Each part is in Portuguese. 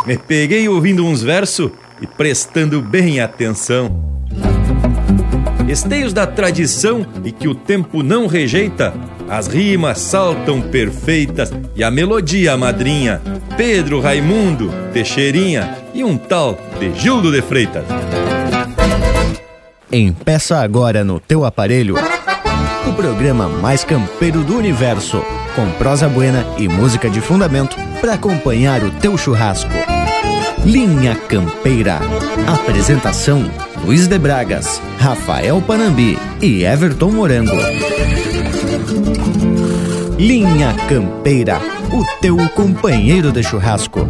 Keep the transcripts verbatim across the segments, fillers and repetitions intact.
me peguei ouvindo uns versos e prestando bem atenção. Esteios da tradição e que o tempo não rejeita, as rimas saltam perfeitas e a melodia madrinha, Pedro Raimundo, Teixeirinha e um tal de Gildo de Freitas. Empeça agora no teu aparelho o programa mais campeiro do universo, com prosa buena e música de fundamento para acompanhar o teu churrasco. Linha Campeira. Apresentação: Luiz de Bragas, Rafael Panambi e Everton Morango. Linha Campeira, o teu companheiro de churrasco.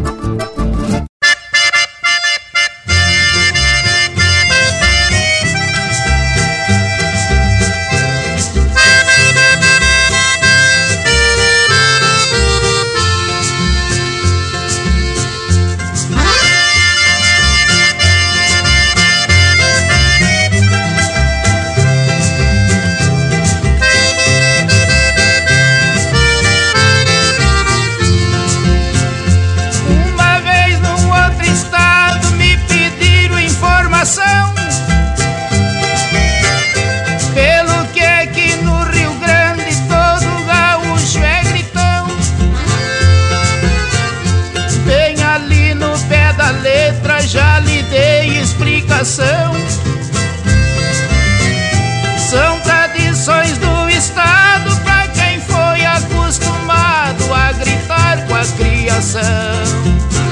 São tradições do estado pra quem foi acostumado a gritar com a criação.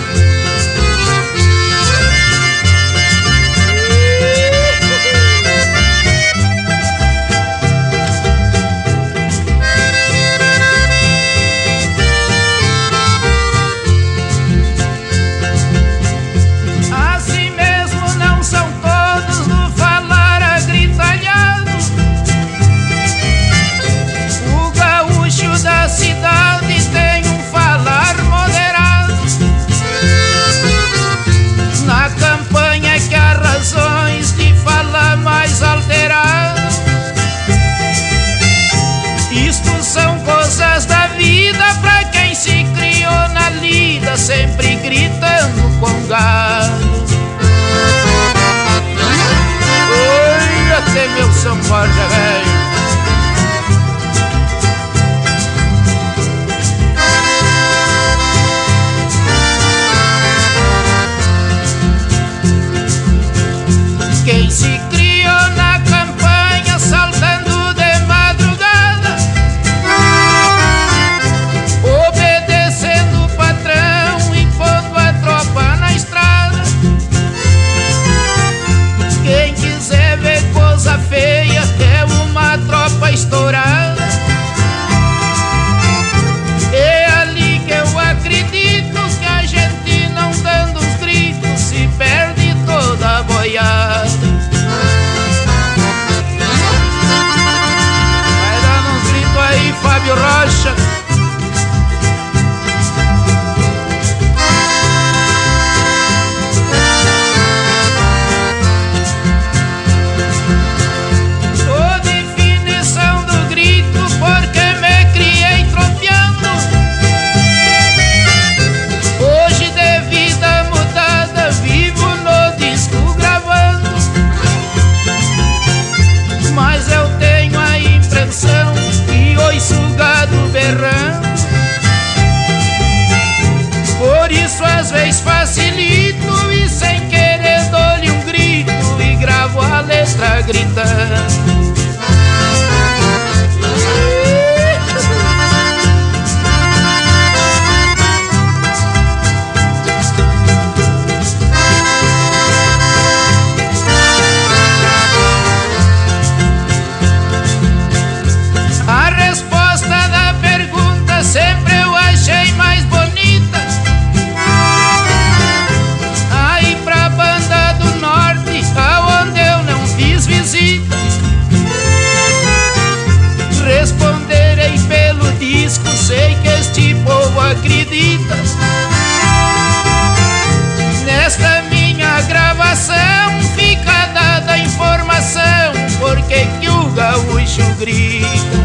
Sempre gritando com gado. Oi, até meu São Borja velho. Quem se criou na campanha saltando de madrugada, obedecendo o patrão e pondo a tropa na estrada. Quem quiser ver coisa feia é uma tropa estourada. É ali que eu acredito que a gente não dando os gritos se perde toda a boiada. Vai dando uns gritos aí, Fábio Rocha. Por isso às vezes facilito e sem querer dou-lhe um grito e gravo a letra gritando. A resposta da pergunta sempre eu achei mais bonita. Aí pra banda do norte, aonde eu não fiz visita, responderei pelo disco, sei que este povo acredita. Nesta minha gravação fica dada a informação porque que o gaúcho grita.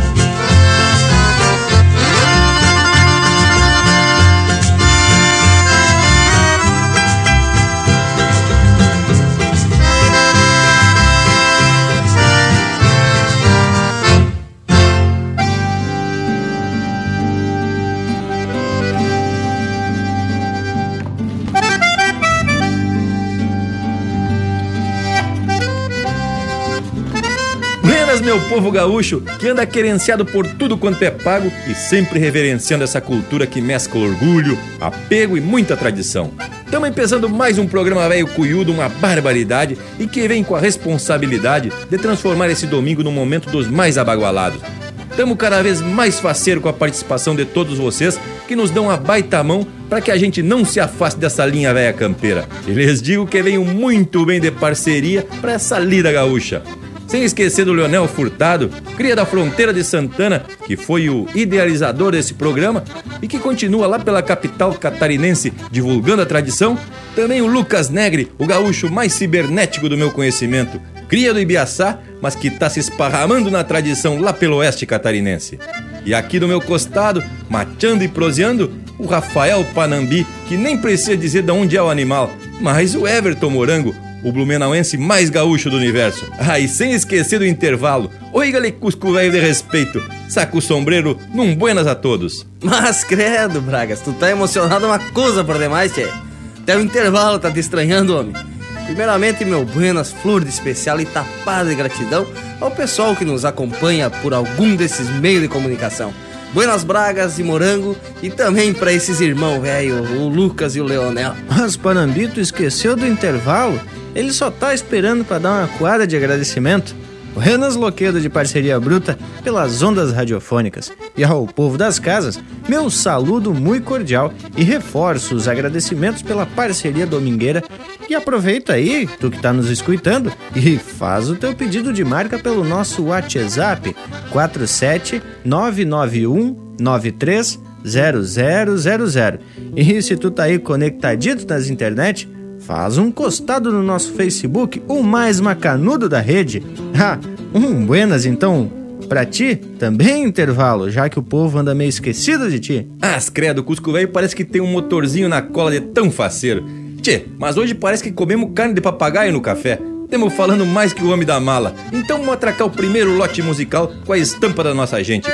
meu povo gaúcho que anda querenciado por tudo quanto é pago e sempre reverenciando essa cultura que mescla orgulho, apego e muita tradição. Estamos empezando mais um programa velho cuiudo, uma barbaridade, e que vem com a responsabilidade de transformar esse domingo num momento dos mais abagualados. Estamos cada vez mais faceiro com a participação de todos vocês que nos dão a baita mão para que a gente não se afaste dessa linha velha campeira. E lhes digo que venho muito bem de parceria para essa lida gaúcha. Sem esquecer do Leonel Furtado, cria da fronteira de Santana, que foi o idealizador desse programa e que continua lá pela capital catarinense divulgando a tradição. Também o Lucas Negri, o gaúcho mais cibernético do meu conhecimento, cria do Ibiaçá, mas que tá se esparramando na tradição lá pelo oeste catarinense. E aqui do meu costado, mateando e proseando, o Rafael Panambi, que nem precisa dizer de onde é o animal, mas o Everton Morango, o blumenauense mais gaúcho do universo. Ah, e sem esquecer do intervalo, oiga-lhe cusco velho de respeito, saca o sombreiro num buenas a todos. Mas credo, Bragas, tu tá emocionado uma coisa por demais, tchê. Até o intervalo tá te estranhando, homem. Primeiramente, meu buenas, flor de especial e tapada de gratidão ao pessoal que nos acompanha por algum desses meios de comunicação. Buenas Bragas e Morango, e também pra esses irmãos velho, o Lucas e o Leonel. Mas Panambito esqueceu do intervalo, ele só tá esperando pra dar uma coada de agradecimento. Buenas Loquedo de parceria bruta pelas ondas radiofônicas. E ao povo das casas, meu saludo muito cordial e reforço os agradecimentos pela parceria domingueira. E aproveita aí, tu que tá nos escutando, e faz o teu pedido de marca pelo nosso WhatsApp quatro sete nove nove um nove três zero zero zero zero. E se tu tá aí conectadito nas internet, faz um costado no nosso Facebook, o mais macanudo da rede. Ah, um buenas então pra ti, também intervalo, já que o povo anda meio esquecido de ti. As credo, o Cusco velho parece que tem um motorzinho na cola de tão faceiro. Tchê, mas hoje parece que comemos carne de papagaio no café. Temos falando mais que o homem da mala. Então vamos atracar o primeiro lote musical com a estampa da nossa gente.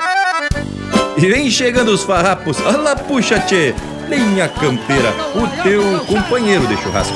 E vem chegando os farrapos. Olha, puxa, tchê, linha campeira, o teu companheiro de churrasco.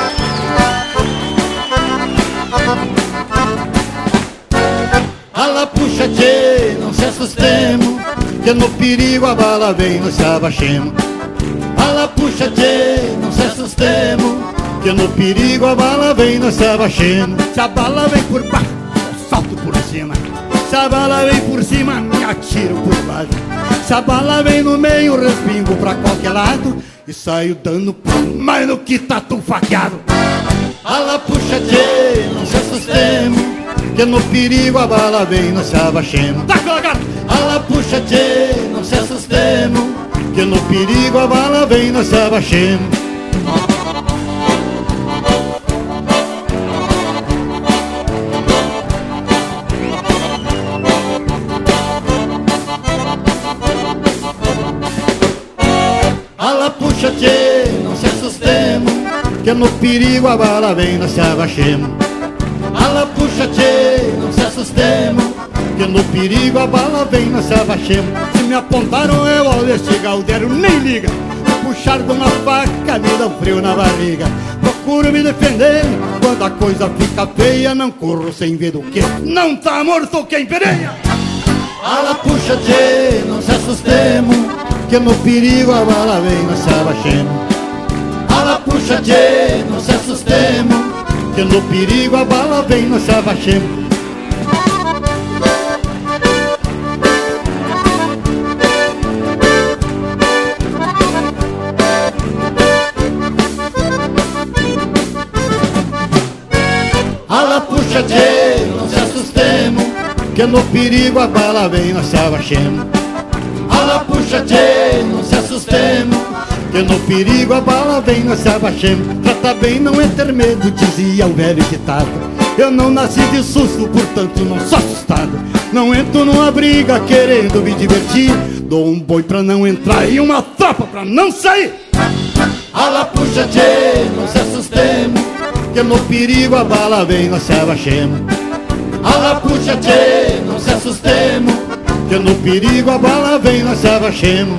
Ala puxa tchê, não se assustemos, que no perigo a bala vem, nós se abaixemos. Ala puxa tchê, não se assustemos, que no perigo a bala vem, nós se abaixemos. Se a bala vem por baixo, eu salto por cima. Se a bala vem por cima, me atiro por baixo. Se a bala vem no meio, respingo pra qualquer lado e saio dando por mais no que tá tão faqueado. Ala puxa tchê, não se assustemos, que no perigo a bala vem, nós se abaixemos. Tá colocado! Ala puxa tchê, não se assustemos, que no perigo a bala vem, nós se abaixemos. Ala puxa tchê, não se assustemos, que no perigo a bala vem, nós se abaixemos. Ala puxa tchê, não se assustemos, que no perigo a bala vem, nós se abaixemos. Se me apontaram eu ao este galdero, nem liga. Vou puxar de uma faca, me dá um frio na barriga. Procuro me defender, quando a coisa fica feia, não corro sem ver do que não tá morto quem pereia. Ala puxa tchê, não se assustemos, que no perigo a bala vem, nós se abaixemos. Ala puxa tchê, não se assustemos, que no perigo a bala vem, nós se abaixemos. Ala puxa tchê, não se assustemos, que no perigo a bala vem, nós se abaixemos. Ala puxa tchê, não se assustemos, que no perigo a bala vem, nós se abaixemos. Trata bem, não é ter medo, dizia o velho ditado. Eu não nasci de susto, portanto não sou assustado. Não entro numa briga querendo me divertir, dou um boi pra não entrar e uma tropa pra não sair. Ala puxa tchê, não se assustemos, que no perigo a bala vem, nós se abaixemos. Ala puxa tchê, não se assustemos, que no perigo a bala vem, nós se abaixemos.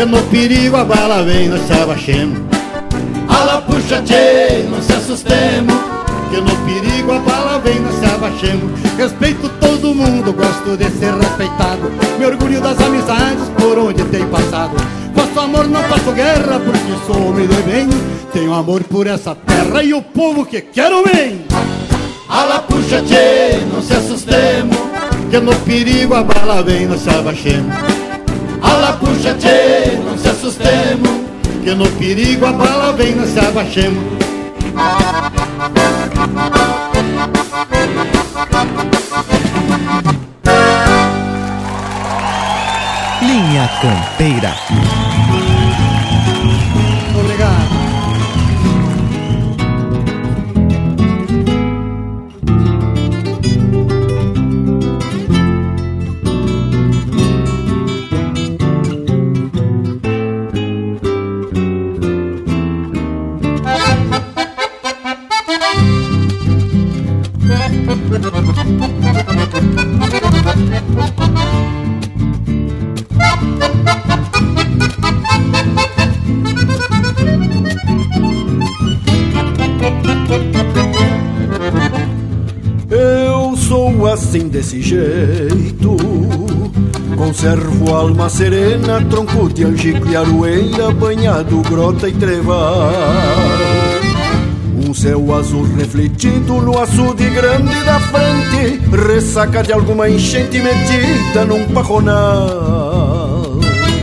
que no perigo a bala vem, nós se abaixemos. Ala puxa tchê, não se assustemos, que no perigo a bala vem, nós se abaixemos. Respeito todo mundo, gosto de ser respeitado, me orgulho das amizades por onde tenho passado. Faço amor, não faço guerra, porque sou homem de bem. Tenho amor por essa terra e o povo que quero bem. Ala puxa tchê, não se assustemos, que no perigo a bala vem, nós se abaixemos. Ala puxa tchê, não se assustemos, que no perigo a bala vem, nós se abaixemos. Linha Campeira. Obrigado. Eu sou assim desse jeito, conservo alma serena, tronco de angico e aroeira, banhado grota e trevar. Um céu azul refletido no açude grande da frente, ressaca de alguma enchente metida num pajonal.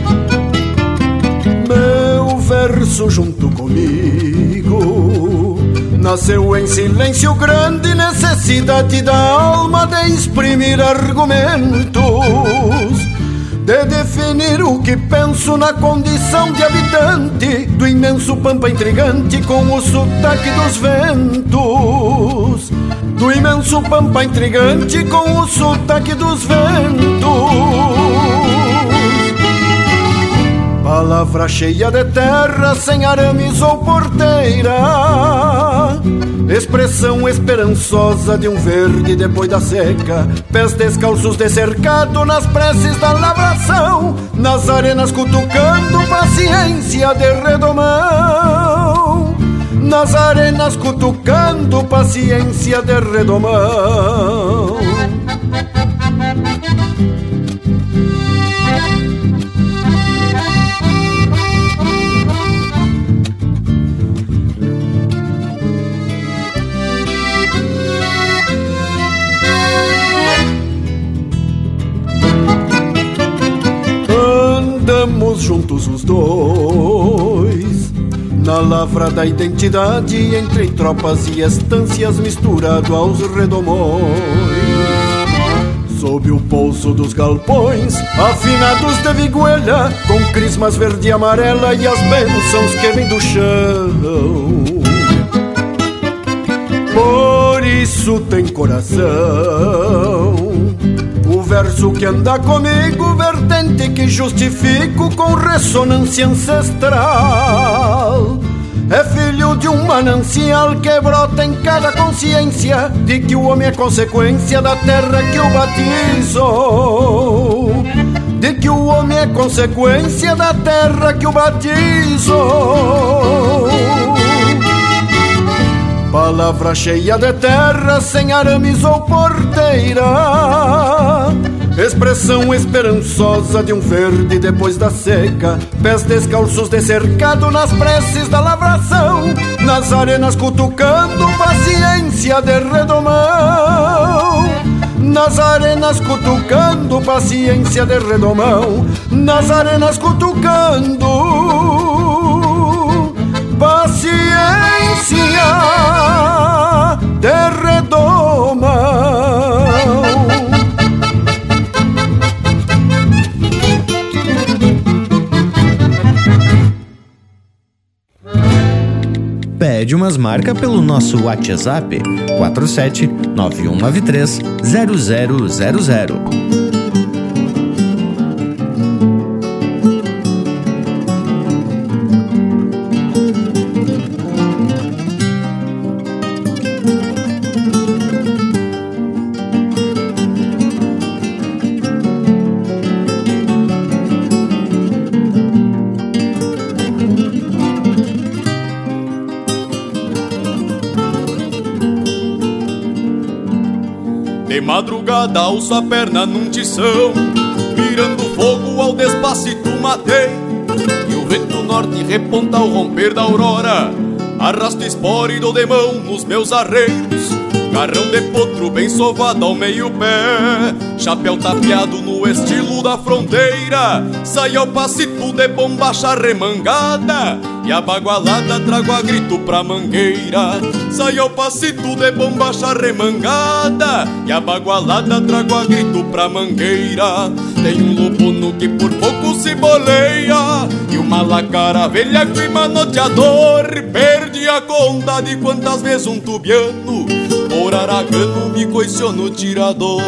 Meu verso junto comigo nasceu em silêncio grande, necessidade da alma de exprimir argumentos, de definir o que penso na condição de habitante do imenso pampa intrigante com o sotaque dos ventos. Do imenso pampa intrigante com o sotaque dos ventos. Palavra cheia de terra, sem arames ou porteira, expressão esperançosa de um verde depois da seca. Pés descalços de cercado nas preces da lavração, nas arenas cutucando paciência de redomão. Nas arenas cutucando paciência de redomão. Andamos juntos os dois na lavra da identidade, entre tropas e estâncias, misturado aos redomões. Sob o pouso dos galpões, afinados de viguelha, com crismas verde e amarela e as bênçãos que vêm do chão. Por isso tem coração o verso que anda comigo, vertente que justifico com ressonância ancestral. É filho de um manancial que brota em cada consciência de que o homem é consequência da terra que o batizou. De que o homem é consequência da terra que o batizou. Palavra cheia de terra, sem arames ou porteira, expressão esperançosa de um verde depois da seca. Pés descalços de cercado nas preces da lavração, nas arenas cutucando paciência de redomão. Nas arenas cutucando paciência de redomão. Nas arenas cutucando paciência de redomão. Pede umas marcas pelo nosso WhatsApp quatro sete nove um nove três zero zero zero zero. De madrugada alço a perna num tição, mirando fogo ao despacito matei. E o vento norte reponta ao romper da aurora, arrasto espora e dou de mão nos meus arreios. Garrão de potro bem sovado ao meio pé, chapéu tapeado no estilo da fronteira. Sai ao passito de bombacha remangada, e a bagualada trago a grito pra mangueira. Sai ao passito de bombacha remangada, e a bagualada trago a grito pra mangueira. Tem um lubuno que por pouco se boleia, e uma lacara velha que manoteador. Perdi a conta de quantas vezes um tubiano por aragano me coiciou no tirador.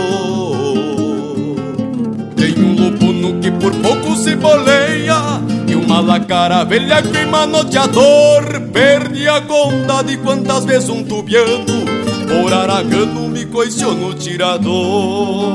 Tem um lubuno que por pouco se boleia, e uma lacara velha que manoteador. Perdi a conta de quantas vezes um tubiano por aragano me coiciou no tirador.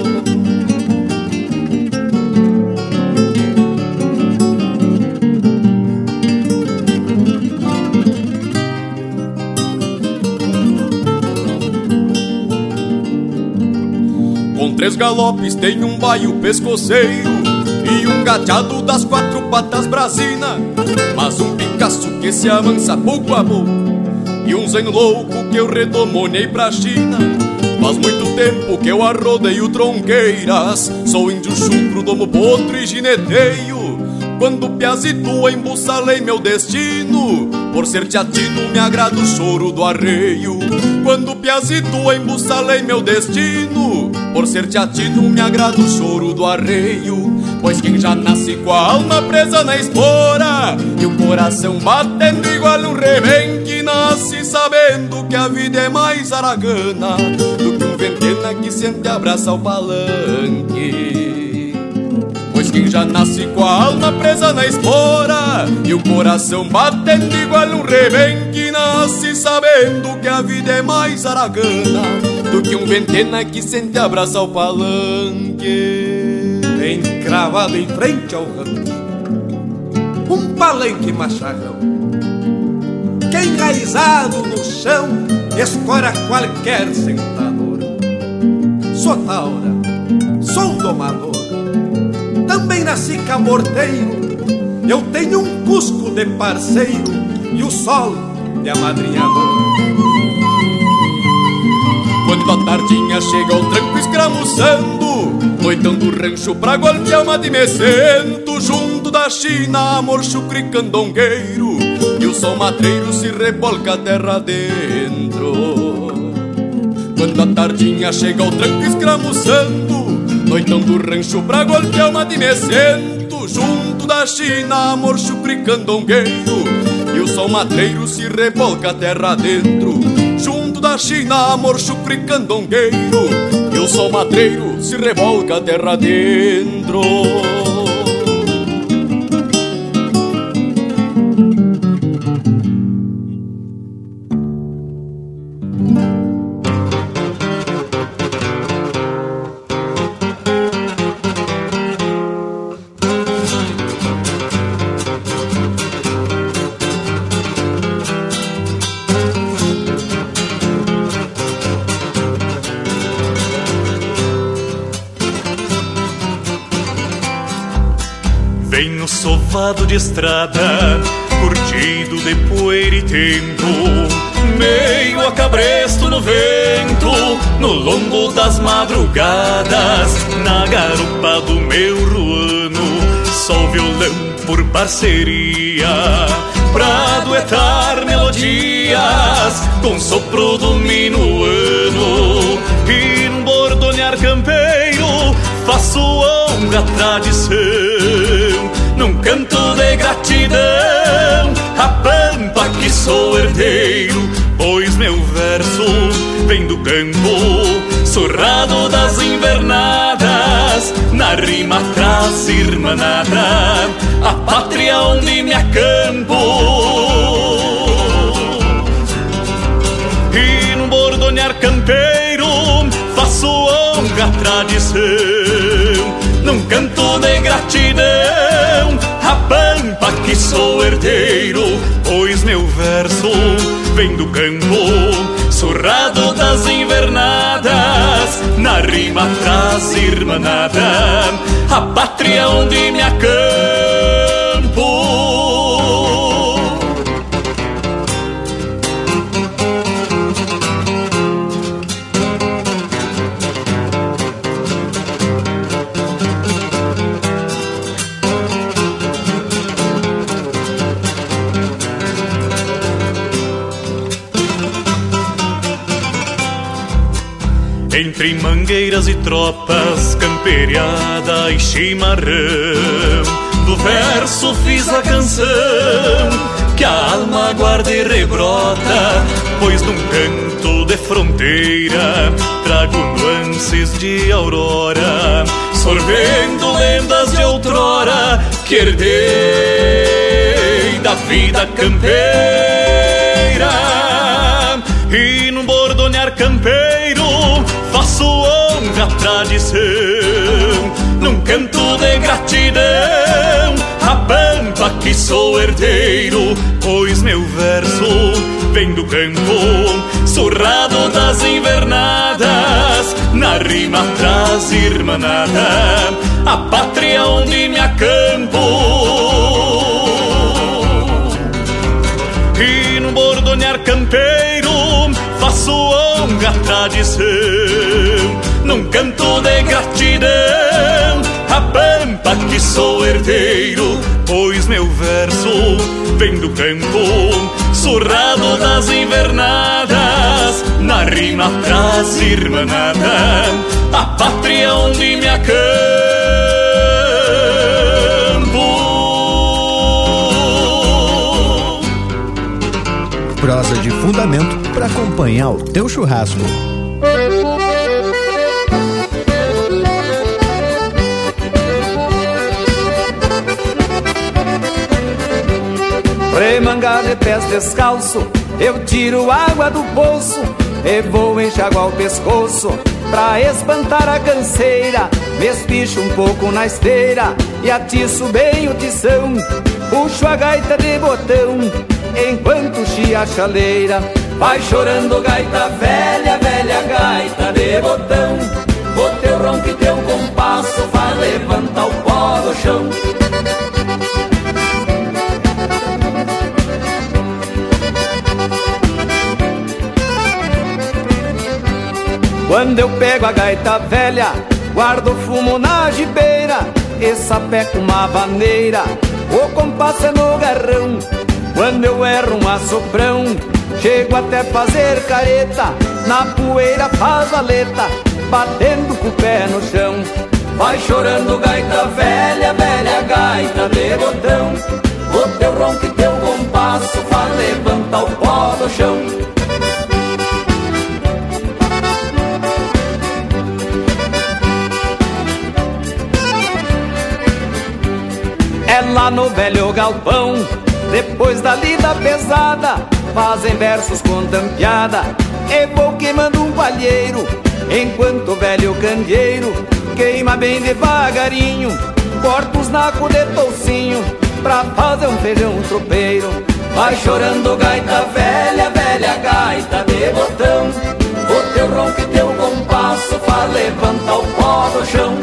Três galopes tem um baio pescoceiro e um gateado das quatro patas brasina, mas um Picasso que se avança pouco a pouco e um zen louco que eu redomonei pra China. Faz muito tempo que eu arrodeio tronqueiras, sou índio chucro, domo potro e gineteio. Quando piazito embussalei meu destino, por ser teatino me agrada o choro do arreio. Quando piazito embussalei meu destino, por ser teatino me agrada o choro do arreio. Pois quem já nasce com a alma presa na espora e o coração batendo igual um rebenque, nasce sabendo que a vida é mais aragana do que um ventena que sente abraça ao palanque. Pois quem já nasce com a alma presa na espora e o coração batendo igual um rebenque, nasce sabendo que a vida é mais aragana do que um ventena que sente abraça ao palanque. Encravado em frente ao rancho, um palanque macharrão, que enraizado no chão escora qualquer sentador. Sou taura, sou domador, também nasci camorteiro. Eu tenho um cusco de parceiro e o sol de amadrinhador. Quando a tardinha chega ao tranco escramuçando, noitando o rancho pra golpear uma de mecento, junto da China, amor chucre candongueiro, e o sol matreiro se rebolca a terra dentro. Quando a tardinha chega ao tranco escramuçando, noitando o rancho pra golpear uma de mecento, junto da China, amor chucre candongueiro, e o sol matreiro se rebolca a terra dentro. Junto da China, amor chucre candongueiro, e o sol matreiro se revolca a terra dentro. Sovado de estrada, curtido de poeira e tempo, meio a cabresto no vento, no lombo das madrugadas, na garupa do meu ruano, só o violão por parceria, pra duetar melodias com sopro do minuano. E num bordonear campeiro faço honra à tradição, num canto de gratidão a pampa que sou herdeiro, pois meu verso vem do campo, surrado das invernadas, na rima traz irmanada a pátria onde me acampo. E num bordonear campeiro faço honra à tradição, num canto de gratidão a pampa que sou herdeiro, pois meu verso vem do campo, surrado das invernadas, na rima traz irmanada, a pátria onde me acampo. Entre mangueiras e tropas, camperiada e chimarrão, do verso fiz a canção que a alma guarda e rebrota, pois num canto de fronteira trago nuances de aurora, sorvendo lendas de outrora que herdei da vida campeira. E no bordonear campeiro faço honra à tradição, num canto de gratidão, a pampa que sou herdeiro, pois meu verso vem do campo, surrado das invernadas, na rima traz irmanada, a pátria onde me acampo. E no bordonear campeiro faço honra à tradição, num canto de gratidão, a pampa que sou herdeiro, pois meu verso vem do campo, surrado das invernadas, na rima traz irmanada, a pátria onde me acampo. Prosa de fundamento para acompanhar o teu churrasco. Remangado de pés descalço, eu tiro água do poço e vou enxaguar o pescoço pra espantar a canseira. Me espicho um pouco na esteira e atiço bem o tição, puxo a gaita de botão enquanto chia a chaleira. Vai chorando gaita velha, velha gaita de botão, o teu ronco e teu compasso faz levantar o pó do chão. Quando eu pego a gaita velha, guardo fumo na gibeira e sapeco uma vaneira, o compasso é no garrão. Quando eu erro um assoprão, chego até fazer careta, na poeira faz valeta, batendo com o pé no chão. Vai chorando gaita velha, velha gaita de botão, o teu ronco e teu compasso faz levantar o pó do chão. É lá no velho galpão, depois da lida pesada, fazem versos com tampeada, e vou queimando um palheiro, enquanto o velho candeeiro queima bem devagarinho, corta os nacos de toucinho pra fazer um feijão tropeiro. Vai chorando gaita velha, velha gaita de botão, o teu ronco e teu compasso faz levantar o pó do chão.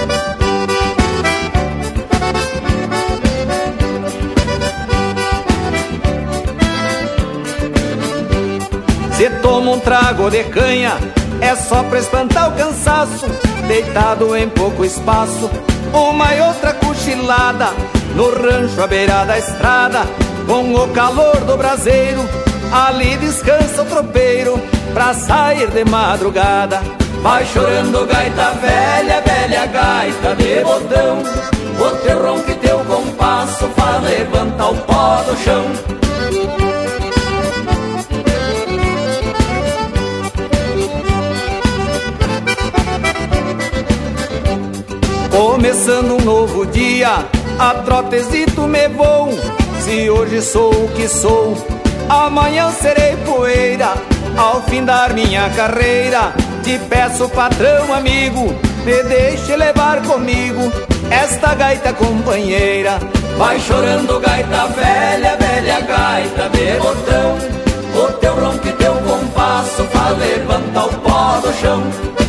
Se toma um trago de canha, é só pra espantar o cansaço, deitado em pouco espaço, uma e outra cochilada, no rancho à beira da estrada, com o calor do braseiro, ali descansa o tropeiro, pra sair de madrugada. Vai chorando gaita velha, velha gaita de botão, o teu ronco e teu compasso faz levantar o pó do chão. Começando um novo dia, a trotezito me vou. Se hoje sou o que sou, amanhã serei poeira. Ao findar minha carreira, te peço patrão amigo, me deixe levar comigo esta gaita companheira. vai chorando gaita velha, velha gaita de botão. O teu ronco e teu compasso faz levantar o pó do chão.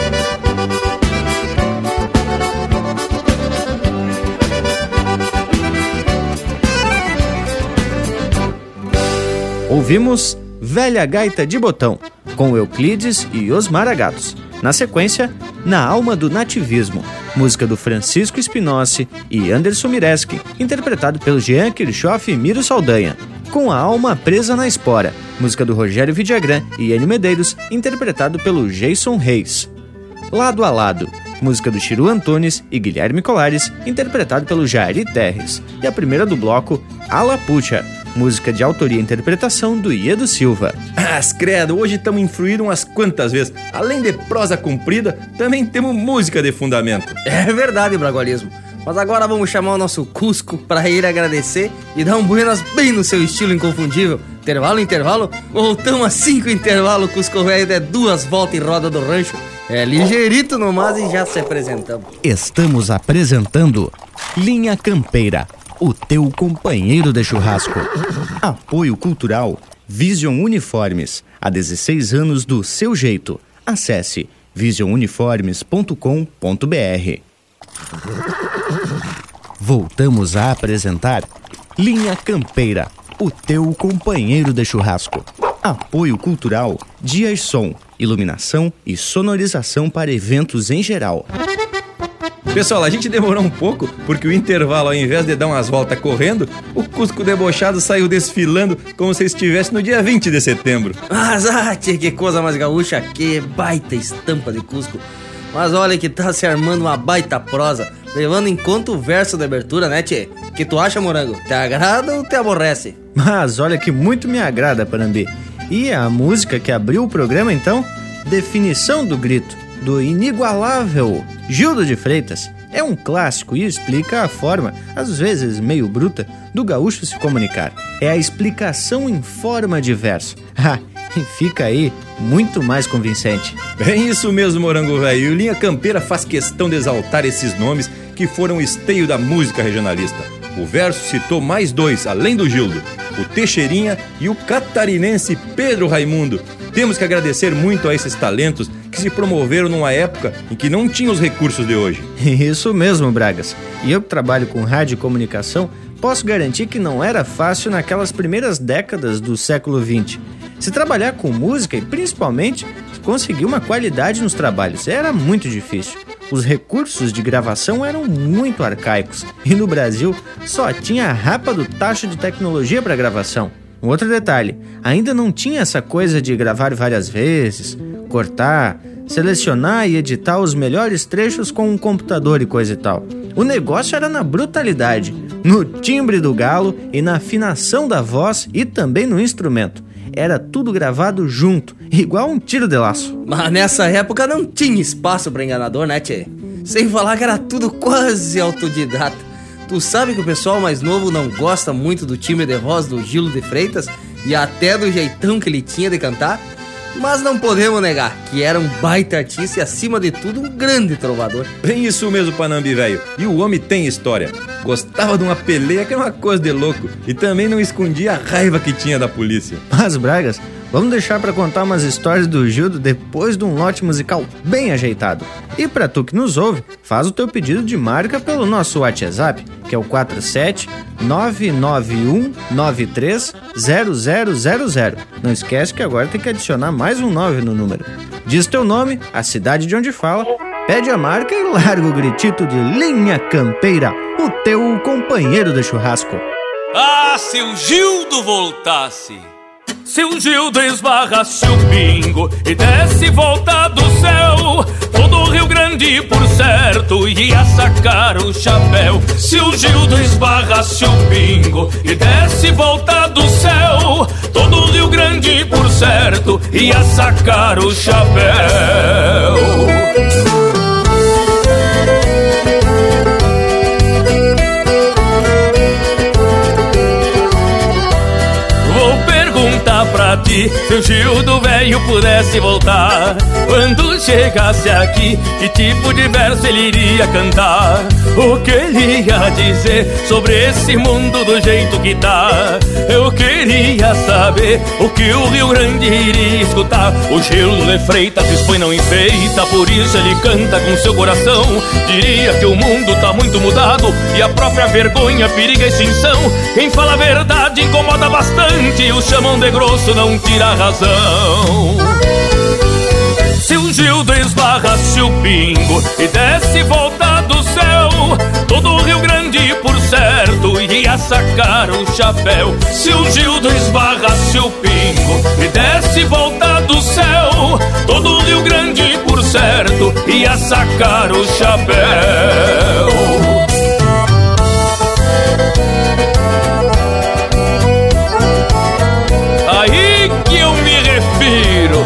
Ouvimos Velha Gaita de Botão, com Euclides e os Maragatos. Na sequência, Na Alma do Nativismo, música do Francisco Spinozzi e Anderson Mireski, interpretado pelo Jean Kirchhoff e Miro Saldanha. Com a Alma Presa na Espora, música do Rogério Vidagrã e Enio Medeiros, interpretado pelo Jason Reis. Lado a Lado, música do Chiru Antunes e Guilherme Colares, interpretado pelo Jairi Terres. E a primeira do bloco, Alapucha, música de autoria e interpretação do Iedo Silva. As credo, hoje estamos influídos umas quantas vezes. Além de prosa comprida, também temos música de fundamento. É verdade, Bragualismo. Mas agora vamos chamar o nosso Cusco para ir agradecer e dar um buenas bem no seu estilo inconfundível. Intervalo, intervalo, voltamos a cinco intervalo, Cusco velho é duas voltas em roda do rancho. É ligeirito nomás e já se apresentamos. Estamos apresentando Linha Campeira, o teu companheiro de churrasco. Apoio cultural Vision Uniformes, há dezesseis anos do seu jeito. Acesse vision uniformes ponto com ponto b r. Voltamos a apresentar Linha Campeira, o teu companheiro de churrasco. Apoio cultural Dias Som, iluminação e sonorização para eventos em geral. Pessoal, a gente demorou um pouco porque o intervalo, ao invés de dar umas voltas correndo, o Cusco debochado saiu desfilando como se estivesse no dia vinte de setembro. Mas, ah, tchê, que coisa mais gaúcha, que baita estampa de Cusco. Mas olha que tá se armando uma baita prosa, levando em conta o verso da abertura, né, tchê? Que tu acha, Morango? Te agrada ou te aborrece? Mas olha que muito me agrada, Parambi. E a música que abriu o programa, então? Definição do Grito, do inigualável Gildo de Freitas. É um clássico e explica a forma, às vezes meio bruta, do gaúcho se comunicar. É a explicação em forma de verso. Ah, e fica aí muito mais convincente. É isso mesmo, Morango velho. E o Linha Campeira faz questão de exaltar esses nomes que foram o esteio da música regionalista. O verso citou mais dois, além do Gildo, o Teixeirinha e o catarinense Pedro Raimundo. Temos que agradecer muito a esses talentos que se promoveram numa época em que não tinha os recursos de hoje. Isso mesmo, Bragas. E eu que trabalho com rádio e comunicação, posso garantir que não era fácil naquelas primeiras décadas do século vinte. Se trabalhar com música e, principalmente, conseguir uma qualidade nos trabalhos era muito difícil. Os recursos de gravação eram muito arcaicos e no Brasil só tinha a rapa do tacho de tecnologia para gravação. Um outro detalhe, ainda não tinha essa coisa de gravar várias vezes, cortar, selecionar e editar os melhores trechos com um computador e coisa e tal. O negócio era na brutalidade, no timbre do galo e na afinação da voz e também no instrumento. Era tudo gravado junto, igual um tiro de laço. Mas nessa época não tinha espaço pra enganador, né, tchê? Sem falar que era tudo quase autodidata. Tu sabe que o pessoal mais novo não gosta muito do timbre de voz do Gildo de Freitas e até do jeitão que ele tinha de cantar? Mas não podemos negar que era um baita artista e, acima de tudo, um grande trovador. Bem isso mesmo, Panambi velho. E o homem tem história. Gostava de uma peleia que era uma coisa de louco e também não escondia a raiva que tinha da polícia. Mas, Bragas, vamos deixar pra contar umas histórias do Gildo depois de um lote musical bem ajeitado. E pra tu que nos ouve, faz o teu pedido de marca pelo nosso WhatsApp, que é o quatro sete nove nove um nove três zero zero zero zero. Não esquece que agora tem que adicionar mais um nove no número. Diz teu nome, a cidade de onde fala, pede a marca e larga o gritito de Linha Campeira, o teu companheiro de churrasco. Ah, se o Gildo voltasse! Se o Gildo esbarrasse o bingo e desse volta do céu, todo o Rio Grande, por certo, ia sacar o chapéu. Se o Gildo esbarrasse o bingo e desse volta do céu, todo o Rio Grande, por certo, ia sacar o chapéu. pra ti, se o Gildo velho pudesse voltar, quando chegasse aqui, que tipo de verso ele iria cantar? O que ele ia dizer sobre esse mundo do jeito que tá? Eu queria saber o que o Rio Grande iria escutar. O Gildo de Freitas dispõe não enfeita, por isso ele canta com seu coração. Diria que o mundo tá muito mudado e a própria vergonha periga a extinção. Quem fala a verdade incomoda bastante, o chamam de grosso não tira a razão. Se o Gildo esbarrasse o pingo e desse volta do céu, todo o Rio Grande por certo ia sacar o chapéu. Se o Gildo esbarrasse o pingo e desse volta do céu, todo o Rio Grande por certo ia sacar o chapéu. Aí que eu me refiro.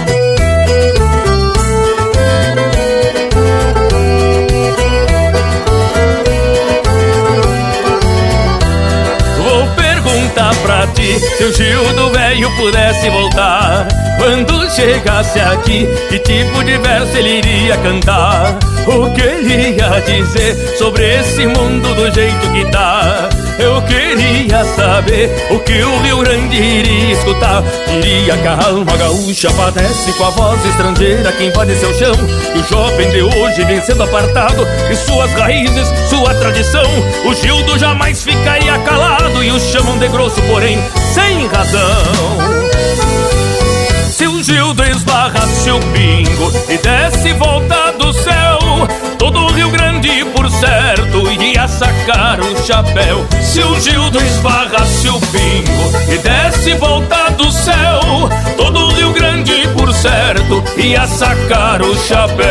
Vou perguntar pra ti, se o Gildo velho pudesse voltar, quando chegasse aqui, que tipo de verso ele iria cantar? O que ele ia dizer sobre esse mundo do jeito que tá? Eu queria saber o que o Rio Grande iria escutar. Diria que a alma gaúcha padece com a voz estrangeira que invade seu chão, e o jovem de hoje vem sendo apartado de suas raízes, sua tradição. O Gildo jamais ficaria calado e o chamam de grosso, porém sem razão. Se o Gildo esbarrasse o pingo e desse volta do céu, todo o Rio Grande por certo ia sacar o chapéu. Se o Gildo esbarrasse o pingo e desse volta do céu, todo o Rio Grande por certo ia sacar o chapéu.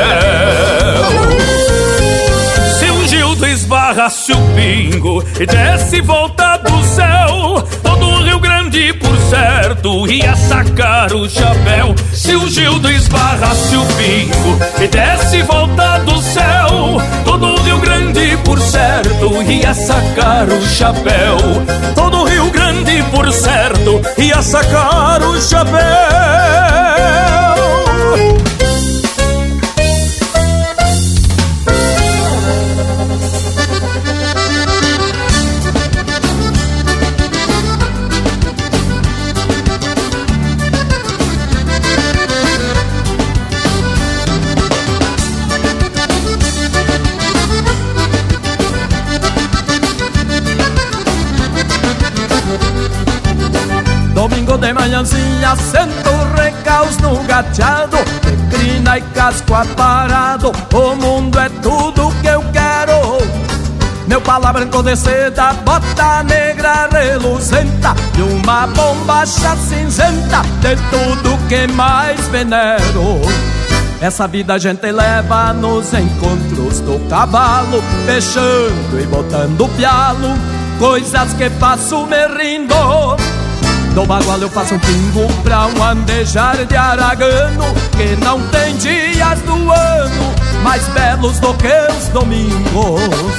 Se o Gildo esbarrasse o pingo e desse volta do céu, todo o Rio Grande por certo ia sacar o chapéu. Se o Gildo esbarrasse o pingo e desse volta do céu, todo o Rio Grande por certo ia sacar o chapéu. Todo o Rio Grande por certo ia sacar o chapéu. Domingo de manhãzinha sento recaos no gateado, de crina e casco aparado, o mundo é tudo que eu quero. Meu pala branco de seda, bota negra reluzenta e uma bombacha cinzenta, de tudo que mais venero. Essa vida a gente leva nos encontros do cavalo, fechando e botando pialo, coisas que faço me rindo. Do bagual eu faço um pingo pra um andejar de aragano, que não tem dias do ano mais belos do que os domingos.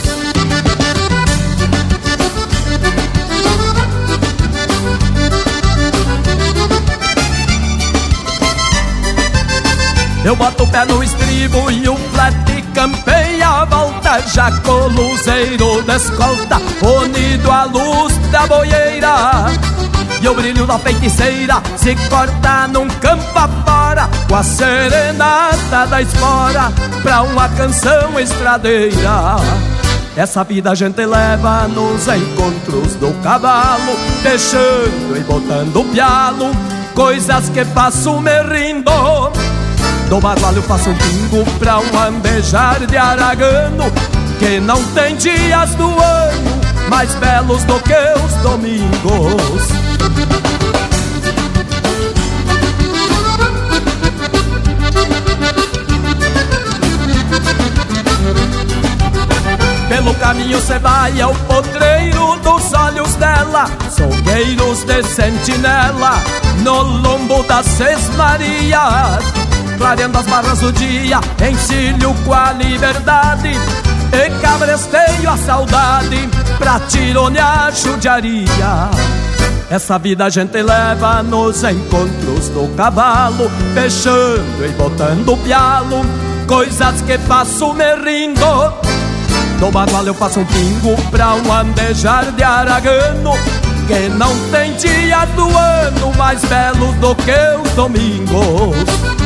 Eu boto o pé no estribo e o flete campeia a volta, já com o luzeiro da escolta, unido à luz da boieira. E o brilho da feiticeira se corta num campo afora, com a serenata da espora pra uma canção estradeira. Essa vida a gente leva nos encontros do cavalo, deixando e botando pialo, coisas que faço me rindo. Do bagual eu faço um pingo pra um andejar de aragano, que não tem dias do ano mais belos do que os domingos. Pelo caminho cê vai ao potreiro dos olhos dela, solgueiros de sentinela no lombo das Seis Marias, clareando as barras do dia, encilho com a liberdade e cabresteio a saudade pra tironear a judiaria. Essa vida a gente leva nos encontros do cavalo, fechando e botando o pialo, coisas que faço me rindo. Do bagual eu faço um pingo pra um andejar de aragano, que não tem dia do ano mais belos do que os domingos.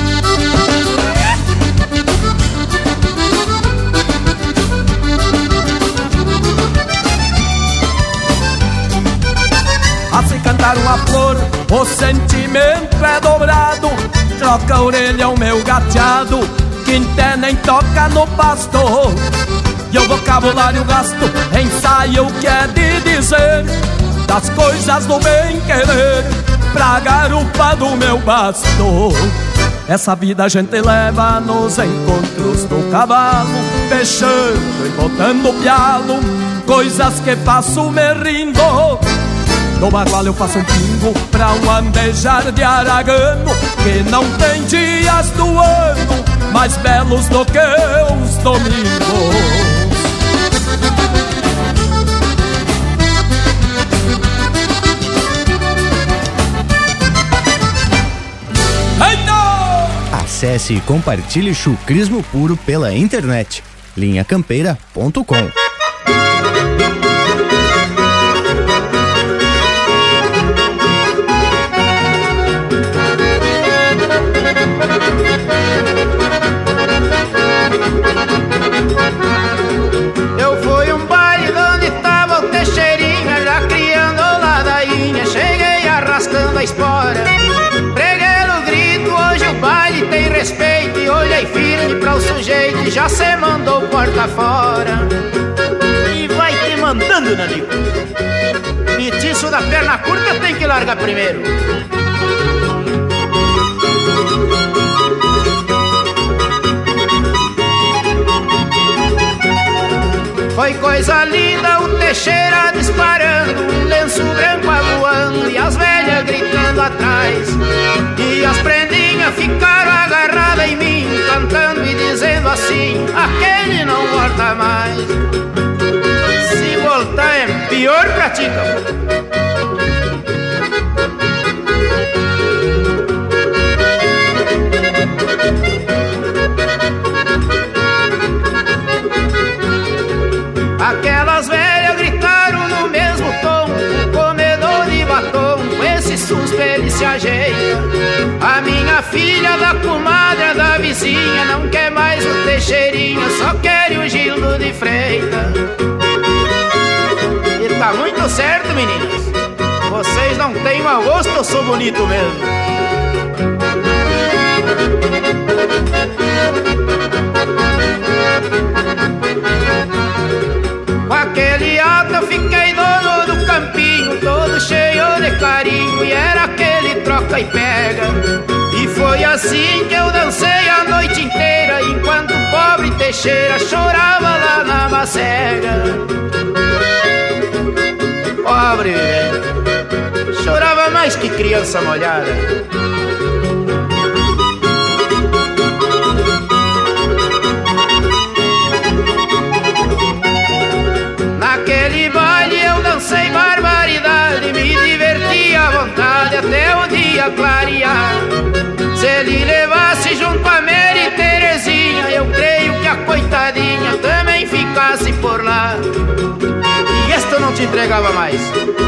A se cantar uma flor, o sentimento é dobrado, troca a orelha ao meu gateado, quinté nem toca no pasto. E o vocabulário gasto, ensaio o que é de dizer das coisas do bem-querer pra garupa do meu basto. Essa vida a gente leva nos encontros do cavalo, fechando e botando o pialo, coisas que faço me rindo. No bagual eu faço um pingo pra um andejar de aragano, que não tem dias do ano mais belos do que os domingos. Acesse e compartilhe chucrismo puro pela internet. linha campeira ponto com. Eu fui um baile onde tava o Teixeirinha, já criando ladainha, cheguei arrastando a espora. Preguei no grito, hoje o baile tem respeito, e olhei firme pra o sujeito, já cê mandou porta fora. E vai te mandando, Nanico. Metiço da perna curta tem que largar primeiro. Foi coisa linda o Teixeira disparando, um lenço branco avoando e as velhas gritando atrás. E as prendinhas ficaram agarradas em mim, cantando e dizendo assim: aquele não volta mais. Se voltar é pior pra ti, caboclo. Aquelas velhas gritaram no mesmo tom, o comedor de batom, com esse susto ele se ajeita. A minha filha da comadre da vizinha não quer mais o Teixeirinha, só quer o Gildo de Freitas. E tá muito certo, meninas. Vocês não têm mau gosto, eu sou bonito mesmo. Com aquele ato eu fiquei dono do campinho, todo cheio de carinho, e era aquele troca e pega. E foi assim que eu dancei a noite inteira, enquanto o pobre Teixeira chorava lá na macega. Pobre velho, chorava mais que criança molhada. Naquele baile eu dancei barbaridade, me diverti à vontade até o dia clarear. Se ele levasse junto a Mary e Terezinha, eu creio que a coitadinha também ficasse por lá. E esta eu não te entregava mais.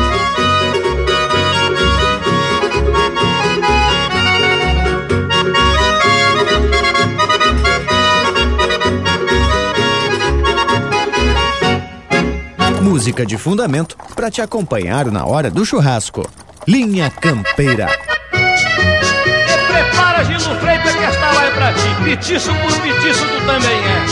Música de fundamento para te acompanhar na hora do churrasco. Linha Campeira. E prepara, Gildo Freitas, que esta lá é pra ti. Petiço por petiço tu também é.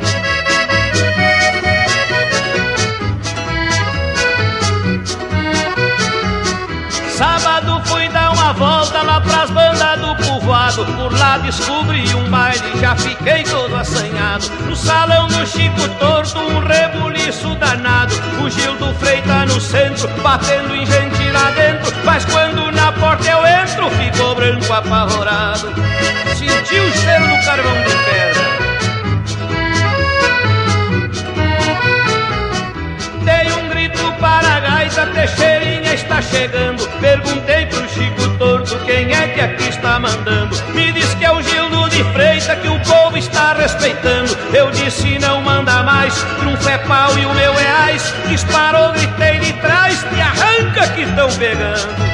Sábado fui dar uma volta lá pras bandas do povoado. Por lá descobri um baile, já fiquei todo assanhado. No salão do Chico Torto, um rebuliço danado. O Gildo Freitas no centro, batendo em gente lá dentro. Mas quando na porta eu entro, ficou branco apavorado. Senti o cheiro do carvão de pedra. Dei um grito para a gaita, Teixeirinha está tá chegando. Perguntei pro Chico Torto quem é que aqui está mandando. Me diz que é o Gildo de Freitas que o povo está respeitando. Eu disse não manda mais, trunfo é pau e o meu é ais. Disparou, gritei de trás, te arranca que estão pegando.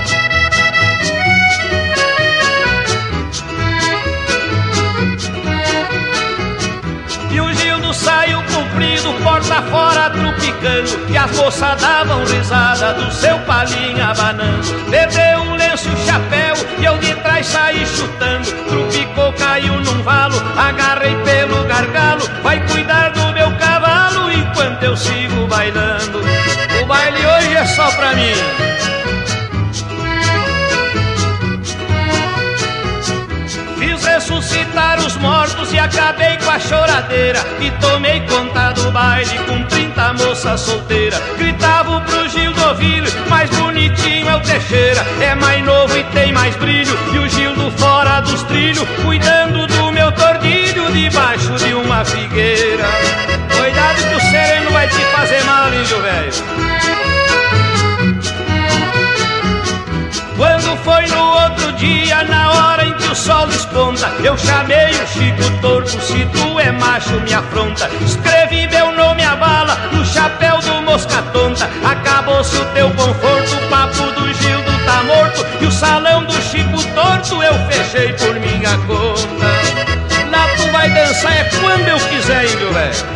E o Gildo saiu comprido, porta fora trupicando. E as moças davam risada do seu palinho abanando. Perdeu um lenço e o chapéu e eu de trás saí chutando. Trupicou, caiu num valo, agarrei pelo gargalo. Vai cuidar do meu cavalo enquanto eu sigo bailando. O baile hoje é só pra mim. Ressuscitar os mortos e acabei com a choradeira. E tomei conta do baile com trinta moças solteiras. Gritavam pro Gildo Ovilho, mais bonitinho é o Teixeira. É mais novo e tem mais brilho. E o Gildo fora dos trilhos, cuidando do meu tordilho debaixo de uma figueira. Cuidado que o sereno vai te fazer mal, índio velho. Quando foi no outro dia, na hora em que o sol desponta, eu chamei o Chico Torto, se tu é macho me afronta. Escrevi meu nome a bala no chapéu do mosca tonta. Acabou-se o teu conforto, o papo do Gildo tá morto. E o salão do Chico Torto eu fechei por minha conta. Lá tu vai dançar é quando eu quiser, índio velho.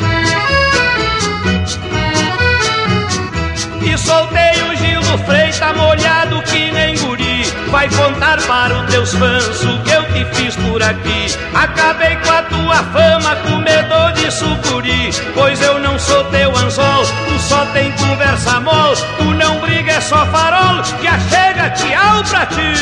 E soltei o Gildo Freitas molhado que nem guri. Vai contar para os teus fãs o que eu te fiz por aqui. Acabei com a tua fama, comedor de sucuri. Pois eu não sou teu anzol, tu só tem conversa mol. Tu não briga, é só farol, que a chega tchau pra ti.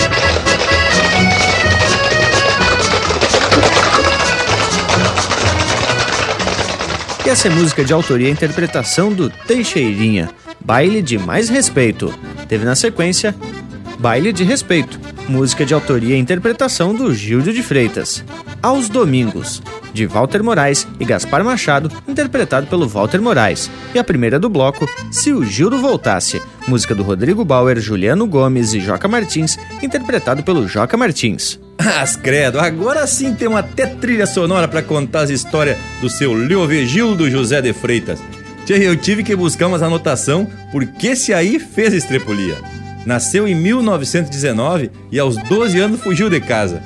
E essa é música de autoria e interpretação do Teixeirinha, Baile de Mais Respeito. Teve na sequência Baile de Respeito, música de autoria e interpretação do Gildo de Freitas. Aos Domingos, de Walter Moraes e Gaspar Machado, interpretado pelo Walter Moraes. E a primeira do bloco, Se o Gildo Voltasse, música do Rodrigo Bauer, Juliano Gomes e Joca Martins, interpretado pelo Joca Martins. As credo, agora sim tem uma até trilha sonora para contar as histórias do seu Leovegildo José de Freitas. Tchê, eu tive que buscar umas anotação porque esse aí fez estrepulia. Nasceu em mil novecentos e dezenove e aos doze anos fugiu de casa.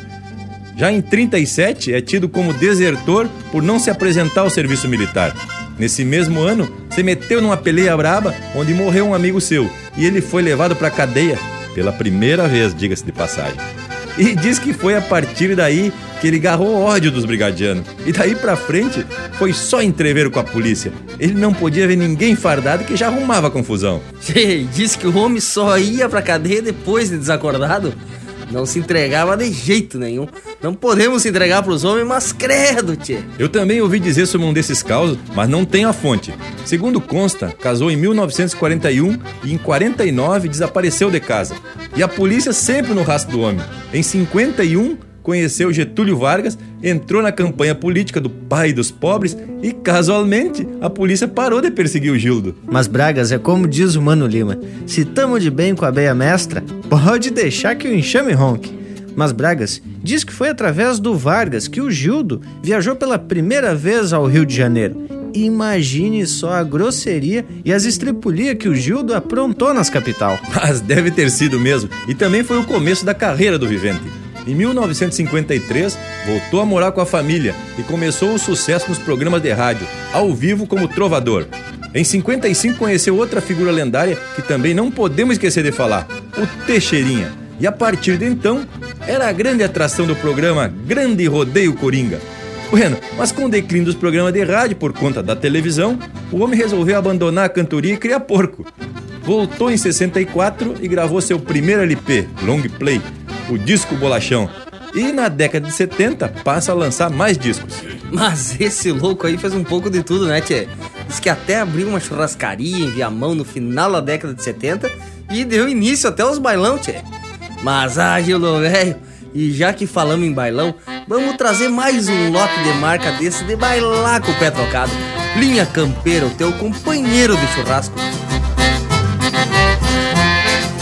Já em trinta e sete é tido como desertor por não se apresentar ao serviço militar. Nesse mesmo ano, se meteu numa peleia braba onde morreu um amigo seu e ele foi levado para a cadeia pela primeira vez, diga-se de passagem. E diz que foi a partir daí que ele garrou ódio dos brigadianos. E daí pra frente foi só entreveiro com a polícia. Ele não podia ver ninguém fardado que já arrumava confusão. Tchê, diz que o homem só ia pra cadeia depois de desacordado. Não se entregava de jeito nenhum. Não podemos se entregar pros homens, mas credo, tchê. Eu também ouvi dizer sobre um desses causos, mas não tenho a fonte. Segundo consta, casou em mil novecentos e quarenta e um e em quarenta e nove desapareceu de casa. E a polícia sempre no rastro do homem. Em cinquenta e um, conheceu Getúlio Vargas, entrou na campanha política do pai dos pobres e, casualmente, a polícia parou de perseguir o Gildo. Mas Bragas, é como diz o Mano Lima, se tamo de bem com a beia mestra, pode deixar que o enxame ronque. Mas Bragas diz que foi através do Vargas que o Gildo viajou pela primeira vez ao Rio de Janeiro. Imagine só a grosseria e as estripulias que o Gildo aprontou nas capital. Mas deve ter sido mesmo, e também foi o começo da carreira do Vivente. Em mil novecentos e cinquenta e três, voltou a morar com a família e começou o sucesso nos programas de rádio, ao vivo como trovador. Em cinquenta e cinco conheceu outra figura lendária que também não podemos esquecer de falar, o Teixeirinha. E a partir de então, era a grande atração do programa Grande Rodeio Coringa. Bueno, mas com o declínio dos programas de rádio por conta da televisão, o homem resolveu abandonar a cantoria e criar porco. Voltou em sessenta e quatro e gravou seu primeiro L P, long play, o Disco Bolachão. E na década de setenta passa a lançar mais discos. Mas esse louco aí fez um pouco de tudo, né, tchê? Diz que até abriu uma churrascaria em Viamão no final da década de setenta e deu início até aos bailão, tchê. Mas, ah, Gildo, velho, e já que falamos em bailão, vamos trazer mais um lote de marca desse de bailar com o pé trocado. Linha Campeira, o teu companheiro de churrasco.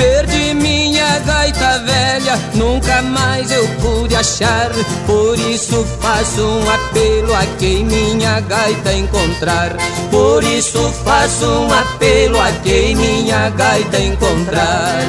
velha nunca mais eu pude achar. Por isso faço um apelo a quem minha gaita encontrar. Por isso faço um apelo a quem minha gaita encontrar.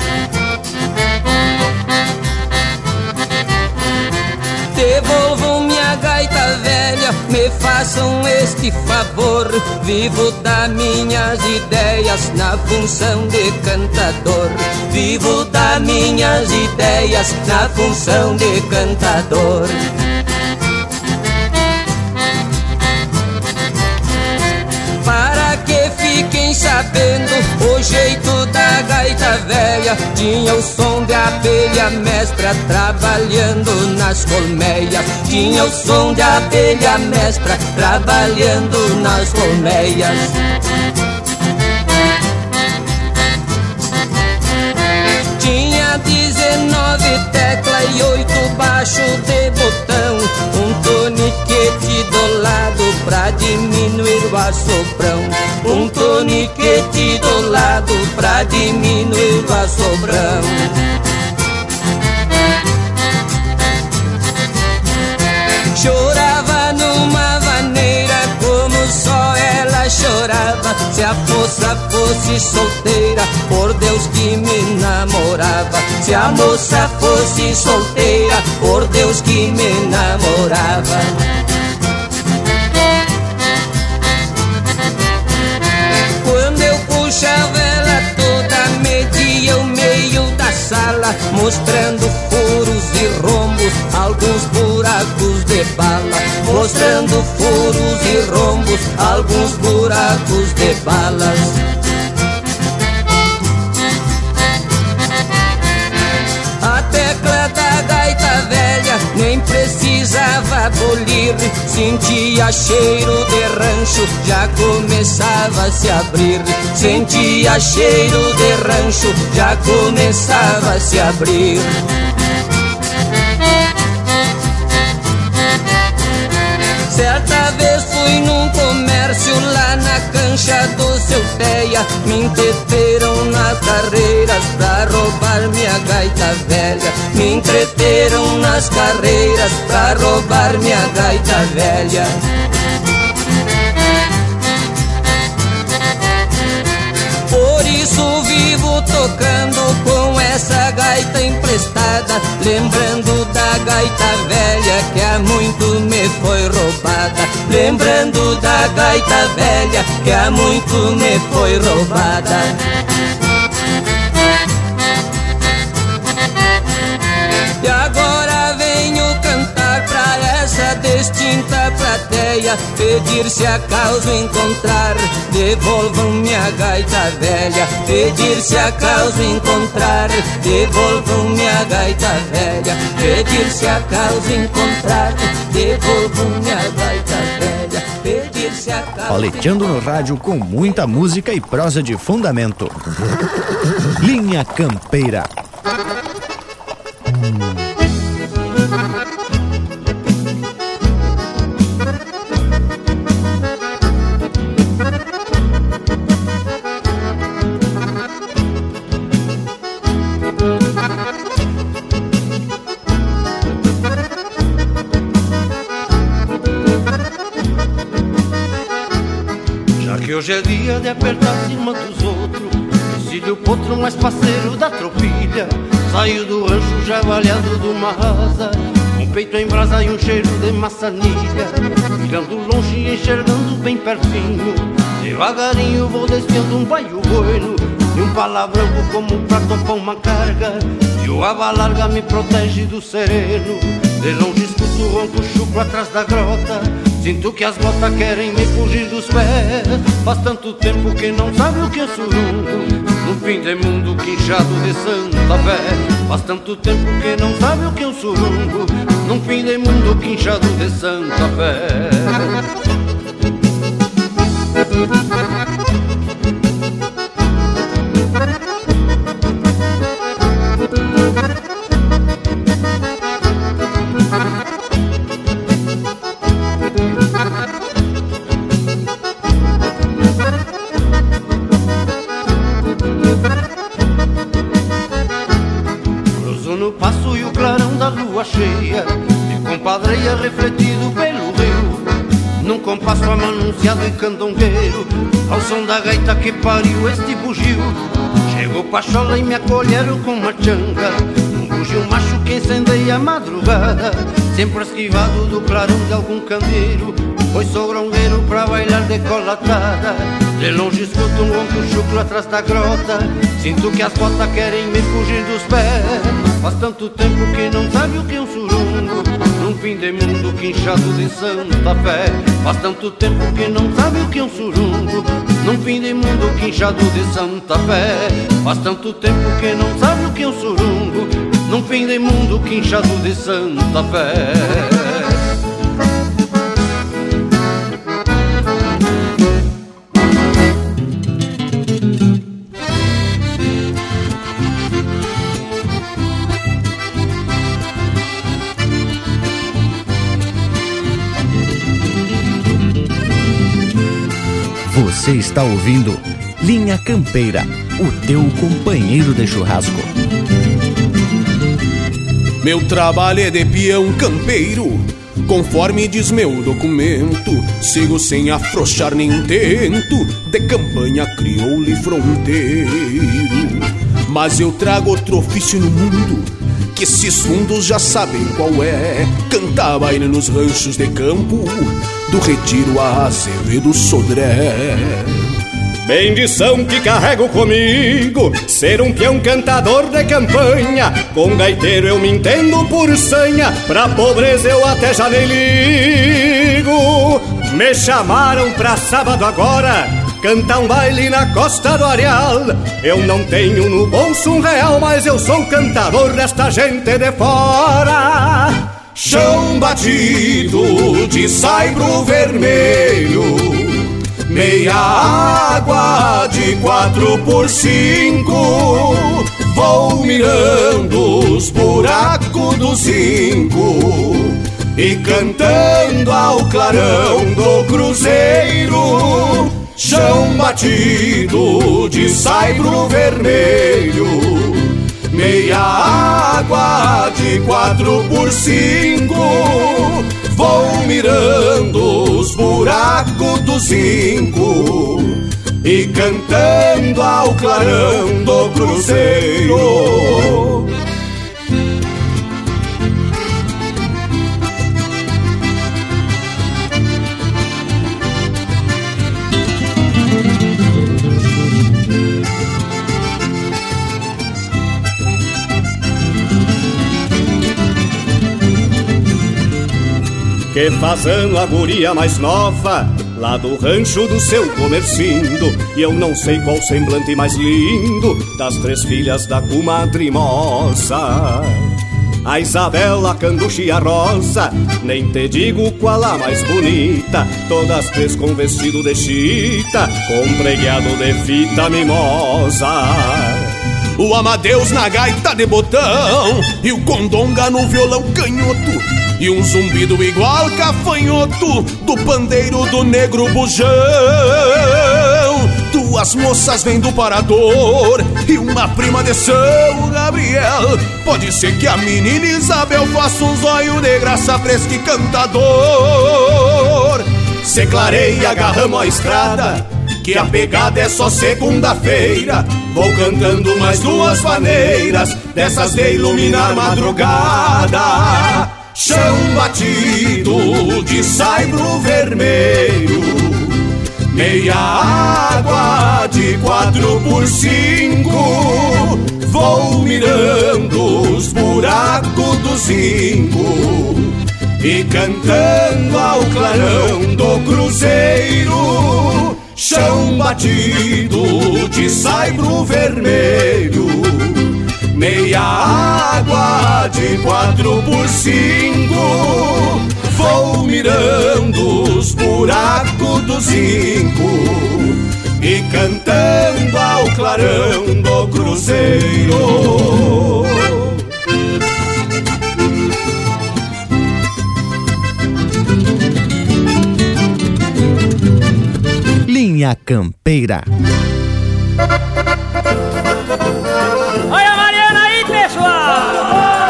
Devolvam minha gaita velha, me façam este favor. Vivo das minhas ideias na função de cantador. Vivo das minhas ideias na função de cantador. Para que fiquem sabendo o jeito da gaita velha, tinha o som de abelha mestra trabalhando nas colmeias. Tinha o som de abelha mestra trabalhando nas colmeias. Tinha dezenove teclas e oito baixos de botão, um toniquete do lado pra diminuir o assoprão. Um toniquete do lado pra diminuir o assoprão. Chorava numa vaneira como só ela chorava. Se a moça fosse solteira, por Deus que me namorava. Se a moça fosse solteira, por Deus que me namorava. Quando eu puxava ela toda, media o meio da sala, mostrando furos e rombos, alguns buracos de bala. Mostrando furos e rombos, alguns buracos de balas. A tecla da gaita velha nem precisava abolir, sentia cheiro de rancho, já começava a se abrir. Sentia cheiro de rancho, já começava a se abrir. Certa vez fui num comércio lá na cancha do seu Teia. Me entreteram nas carreiras pra roubar minha gaita velha. Me entreteram nas carreiras pra roubar minha gaita velha. Por isso vivo tocando com essa gaita emprestada, lembrando da gaita velha que há muito me foi roubada. Lembrando da gaita velha que há muito me foi roubada. E agora venho cantar pra essa distinta plateia, pedir se acaso encontrar, devolvam minha gaita velha. Pedir se acaso encontrar, devolvam minha gaita velha. Pedir se acaso encontrar, devolvam minha gaita velha. Pedir se acaso. Paleteando no rádio com muita música e prosa de fundamento. Linha Campeira. Hoje é dia de apertar cima dos outros, Cílio Potro mais parceiro da tropilha. Saiu do rancho já valhado de uma asa, um peito em brasa e um cheiro de maçanilha. Mirando longe e enxergando bem pertinho, devagarinho vou desviando um baio bueno e um palavrão como pra topar uma carga. E o aba larga me protege do sereno. De longe escuto o ronco chucro atrás da grota, sinto que as botas querem me fugir dos pés. Faz tanto tempo que não sabe o que é surungo, no fim de mundo quinchado de Santa Fé. Faz tanto tempo que não sabe o que é um surungo, num fim de mundo quinchado de Santa Fé. no passo e o clarão da lua cheia me compadreia refletido pelo rio, num compasso amanunciado e candongueiro, ao som da gaita que pariu este bugio. Chegou Pachola e me acolheram com uma changa, um bugio macho que incendeia a madrugada, sempre esquivado do clarão de algum candeeiro, pois sou grongueiro pra bailar decolatada. De longe escuto um ronco chucro atrás da grota, sinto que as botas querem me fugir dos pés. Faz tanto tempo que não sabe o que é um surungo, num fim de mundo quinchado de Santa Fé. Faz tanto tempo que não sabe o que é um surungo, num fim de mundo quinchado de Santa Fé. Faz tanto tempo que não sabe o que é um surungo, num fim de mundo quinchado de Santa Fé. Você está ouvindo Linha Campeira, o teu companheiro de churrasco. Meu trabalho é de peão campeiro, conforme diz meu documento. Sigo sem afrouxar nenhum tento, de campanha crioula e fronteiro. Mas eu trago outro ofício no mundo, que esses fundos já sabem qual é. Cantar baile nos ranchos de campo, do Retiro a Azevedo Sodré. Bendição que carrego comigo, ser um peão cantador de campanha. Com gaiteiro eu me entendo por sanha, pra pobreza eu até já nem ligo. Me chamaram pra sábado agora, cantar um baile na Costa do Areal. Eu não tenho no bolso um real, mas eu sou cantador desta gente de fora. Chão batido de saibro vermelho, meia água de quatro por cinco. Vou mirando os buracos do zinco e cantando ao clarão do cruzeiro. Chão batido de saibro vermelho, meia água de quatro por cinco. Vou mirando os buracos do zinco e cantando ao clarão do cruzeiro. Que fazendo a guria mais nova, lá do rancho do seu comercindo. E eu não sei qual semblante mais lindo das três filhas da comadre moça. A Isabela, a Canducha e a Rosa, nem te digo qual a mais bonita. Todas três com vestido de chita, com pregueado de fita mimosa. O Amadeus na gaita de botão e o Condonga no violão canhoto, e um zumbido igual cafanhoto do pandeiro do negro bujão. Duas moças vêm do Parador e uma prima de São Gabriel. Pode ser que a menina Isabel faça um zóio de graça pra este cantador. Se clareia, agarramos a estrada, que a pegada é só segunda-feira. Vou cantando mais duas maneiras, dessas de iluminar madrugada. Chão batido de saibro vermelho, meia água de quatro por cinco. Vou mirando os buracos do zinco e cantando ao clarão do cruzeiro. Chão batido de saibro vermelho, meia água de quatro por cinco. Vou mirando os buracos do zinco e cantando ao clarão do cruzeiro. Linha Campeira. Olha a Mariana aí, pessoal!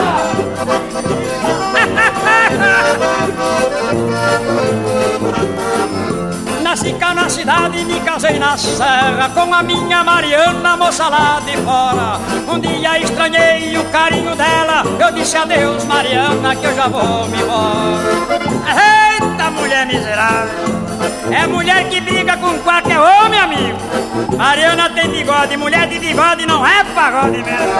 cidade me casei na serra com a minha Mariana, moça lá de fora. Um dia estranhei o carinho dela, eu disse adeus Mariana que eu já vou me embora. Eita mulher miserável, é mulher que briga com qualquer homem, amigo. Mariana tem bigode, mulher de bigode não é pagode mesmo.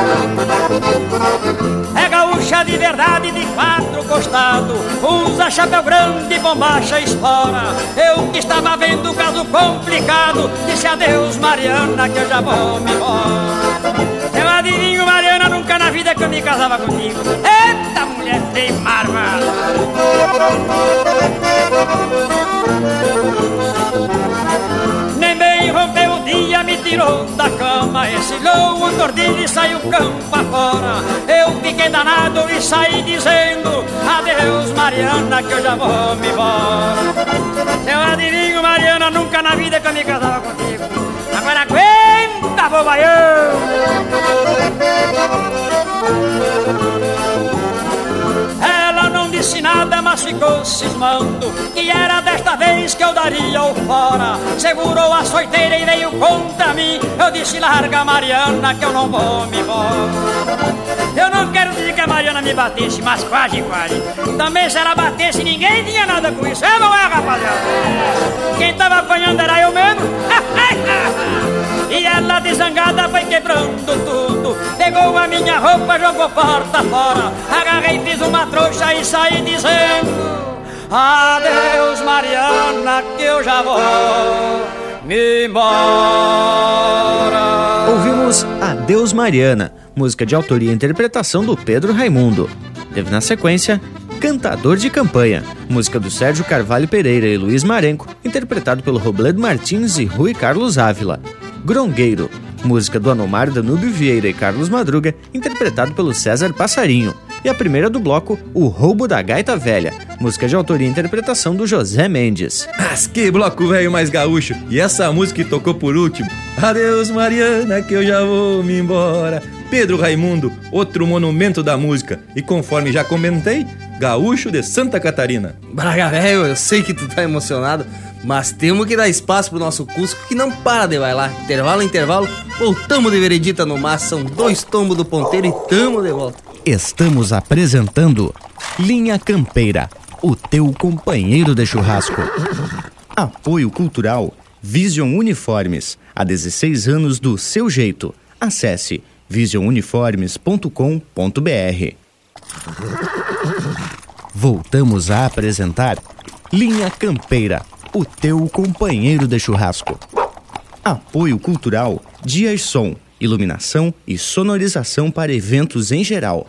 É gaúcha de verdade, de quatro costados, usa chapéu grande, bombacha e espora. Eu que estava vendo o caso complicado, disse adeus Mariana que eu já vou me embora. Eu adivinho Mariana, nunca na vida que eu me casava contigo. Eita mulher tem marva. Nem bem rompeu o dia, me tirou da cama, ensilhou o tordilho e saiu campo afora. Eu fiquei danado e saí dizendo adeus Mariana que eu já vou me embora. Eu adivinho Mariana, nunca na vida que eu me casava contigo. Agora aguenta, bobaião. Ela não disse nada, mas ficou cismando que era desta vez que eu daria o fora. Segurou a soiteira e veio contra mim. Eu disse larga Mariana que eu não vou me embora. Eu não quero dizer que a Mariana me batesse, mas quase, quase. Também se ela batesse ninguém tinha nada com isso. É, não é, rapaziada? Quem tava apanhando era eu mesmo. E ela desangada foi quebrando tudo. Pegou a minha roupa, jogou porta fora. Agarrei, fiz uma trouxa e saí dizendo adeus Mariana que eu já vou me embora. Ouvimos Adeus Mariana, música de autoria e interpretação do Pedro Raimundo. Teve na sequência Cantador de Campanha, música do Sérgio Carvalho Pereira e Luiz Marenco, interpretado pelo Robledo Martins e Rui Carlos Ávila. Grongueiro, música do Anomar Danúbio Vieira e Carlos Madruga, interpretado pelo César Passarinho. E a primeira do bloco, O Roubo da Gaita Velha, música de autoria e interpretação do José Mendes. Mas que bloco velho mais gaúcho! E essa música que tocou por último, adeus Mariana que eu já vou me embora. Pedro Raimundo, outro monumento da música. E conforme já comentei, gaúcho de Santa Catarina. Braga velho, eu sei que tu tá emocionado, mas temos que dar espaço pro nosso Cusco que não para de bailar. Intervalo, intervalo, voltamos de veredita no mar. São dois tombos do ponteiro e tamo de volta. Estamos apresentando Linha Campeira, o teu companheiro de churrasco. Apoio Cultural Vision Uniformes, há dezesseis anos do seu jeito. Acesse vision uniformes ponto com ponto b r. Voltamos a apresentar Linha Campeira, o teu companheiro de churrasco. Apoio Cultural Dias Som, iluminação e sonorização para eventos em geral.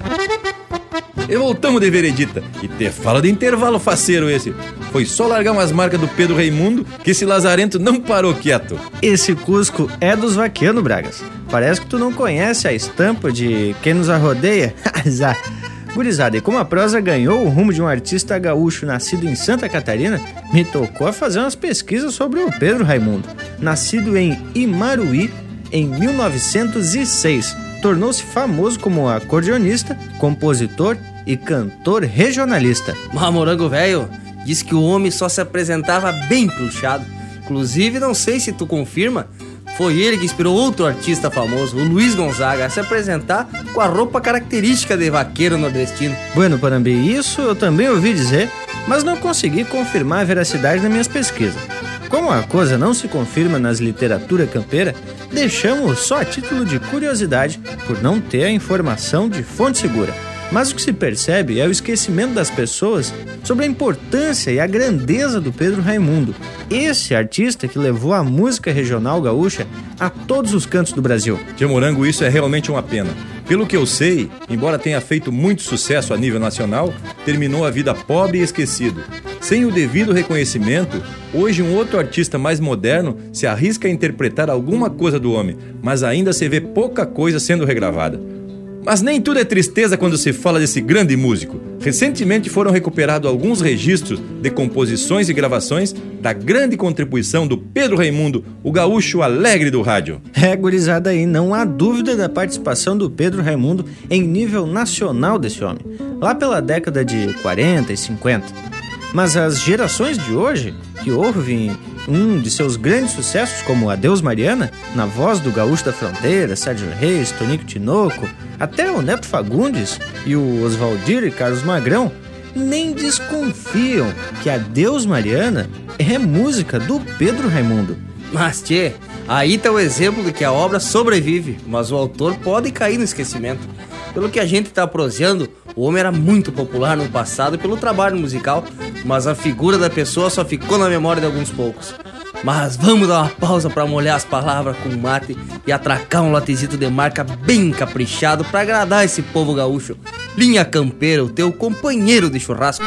E voltamos de veredita. E te fala de intervalo faceiro esse. Foi só largar umas marcas do Pedro Raimundo que esse lazarento não parou quieto. Esse Cusco é dos vaqueanos, Bragas. Parece que tu não conhece a estampa de quem nos arrodeia. Gurizada, e como a prosa ganhou o rumo de um artista gaúcho nascido em Santa Catarina, me tocou a fazer umas pesquisas sobre o Pedro Raimundo. Nascido em Imaruí em mil novecentos e seis, tornou-se famoso como acordeonista, compositor e cantor regionalista. Mas Morango velho disse que o homem só se apresentava bem puxado. Inclusive, não sei se tu confirma, foi ele que inspirou outro artista famoso, o Luiz Gonzaga, a se apresentar com a roupa característica de vaqueiro nordestino. Bueno, Parambi, isso eu também ouvi dizer, mas não consegui confirmar a veracidade das minhas pesquisas. Como a coisa não se confirma nas literatura campeira, deixamos só a título de curiosidade por não ter a informação de fonte segura. Mas o que se percebe é o esquecimento das pessoas sobre a importância e a grandeza do Pedro Raimundo, esse artista que levou a música regional gaúcha a todos os cantos do Brasil. Tia Morango, isso é realmente uma pena. Pelo que eu sei, embora tenha feito muito sucesso a nível nacional, terminou a vida pobre e esquecido. Sem o devido reconhecimento, hoje um outro artista mais moderno se arrisca a interpretar alguma coisa do homem, mas ainda se vê pouca coisa sendo regravada. Mas nem tudo é tristeza quando se fala desse grande músico. Recentemente foram recuperados alguns registros de composições e gravações da grande contribuição do Pedro Raimundo, o gaúcho alegre do rádio. É, gurizada aí, não há dúvida da participação do Pedro Raimundo em nível nacional desse homem, lá pela década de quarenta e cinquenta. Mas as gerações de hoje, que ouvem um de seus grandes sucessos, como Adeus Mariana, na voz do Gaúcho da Fronteira, Sérgio Reis, Tonico Tinoco, até o Neto Fagundes e o Oswaldir e Carlos Magrão, nem desconfiam que Adeus Mariana é música do Pedro Raimundo. Mas, tchê, aí tá o exemplo de que a obra sobrevive, mas o autor pode cair no esquecimento. Pelo que a gente tá proseando, o homem era muito popular no passado pelo trabalho musical, mas a figura da pessoa só ficou na memória de alguns poucos. Mas vamos dar uma pausa pra molhar as palavras com mate e atracar um latezito de marca bem caprichado pra agradar esse povo gaúcho. Linha Campeira, o teu companheiro de churrasco.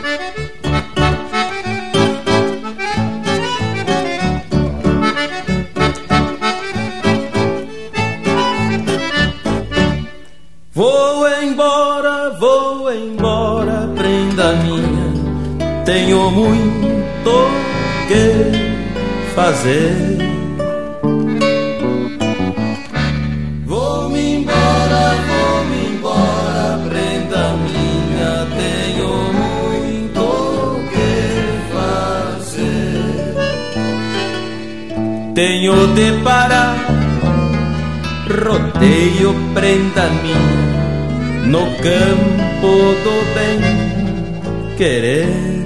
Vou embora, vou embora, prenda minha, tenho muito que fazer. Vou-me embora, vou-me embora, prenda minha, tenho muito que fazer. Tenho de parar, rodeio, prenda minha, no campo do bem querer.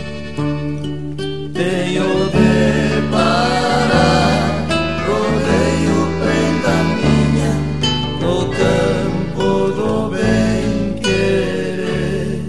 Tenho de parar, rodeio, prenda minha, no campo do bem querer.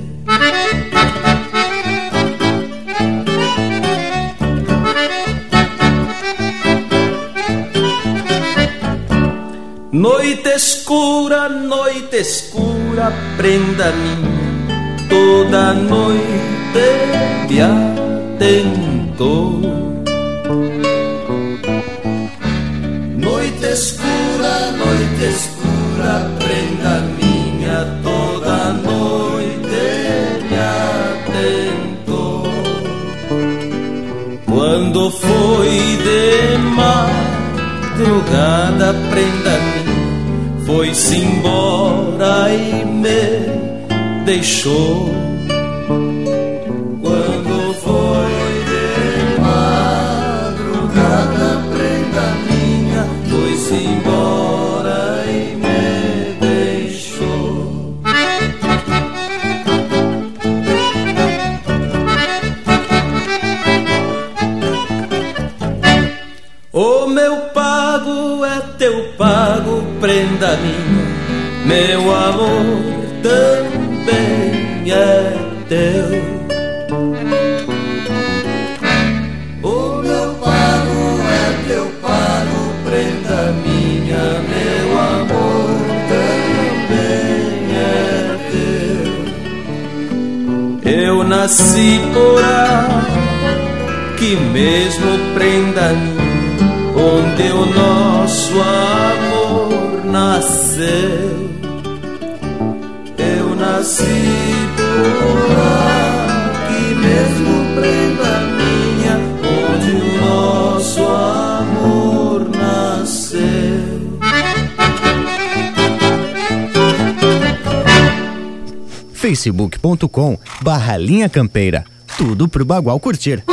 Noite escura, noite escura, prenda minha, toda noite me atentou. Noite escura, noite escura, prenda minha, toda noite me atentou. Quando foi de madrugada, prenda minha, foi-se embora e me deixou. Quando foi de madrugada, prenda minha, foi-se embora e me deixou. O meu pago é teu pago, prenda minha, meu amor também é teu. O meu pago é teu pago, prenda minha, meu amor também é teu. Eu nasci por aqui mesmo, prenda minha, onde o nosso amor nasceu. Eu nasci por aqui mesmo, prenda minha, onde o nosso amor nasceu. facebook ponto com barra Linha Campeira. Tudo pro Bagual curtir.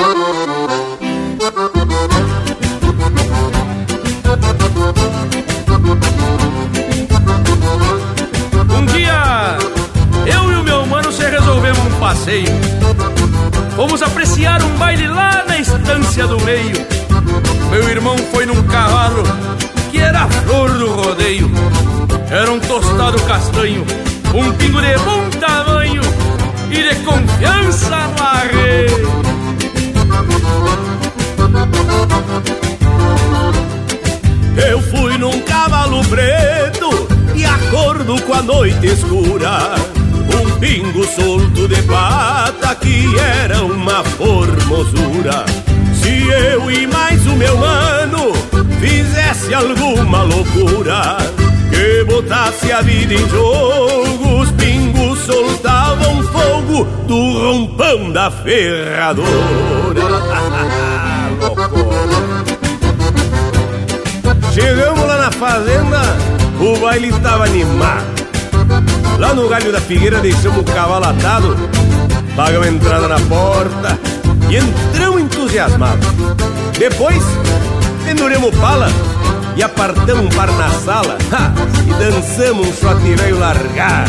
Um dia, eu e o meu mano se resolvemos um passeio. Fomos apreciar um baile lá na estância do meio. Meu irmão foi num cavalo que era a flor do rodeio. Era um tostado castanho, um pingo de bom tamanho e de confiança no arreio. Eu fui num cavalo preto e acordo com a noite escura, um pingo solto de pata que era uma formosura. Se eu e mais o meu mano fizesse alguma loucura que botasse a vida em jogo, os pingos soltavam fogo do rompão da ferradora. Chegamos lá na fazenda, o baile tava animado. Lá no galho da figueira deixamos o cavalo atado, pagamos a entrada na porta e entramos entusiasmados. Depois, penduremos pala e apartamos um par na sala, ha, e dançamos um shot velho largar.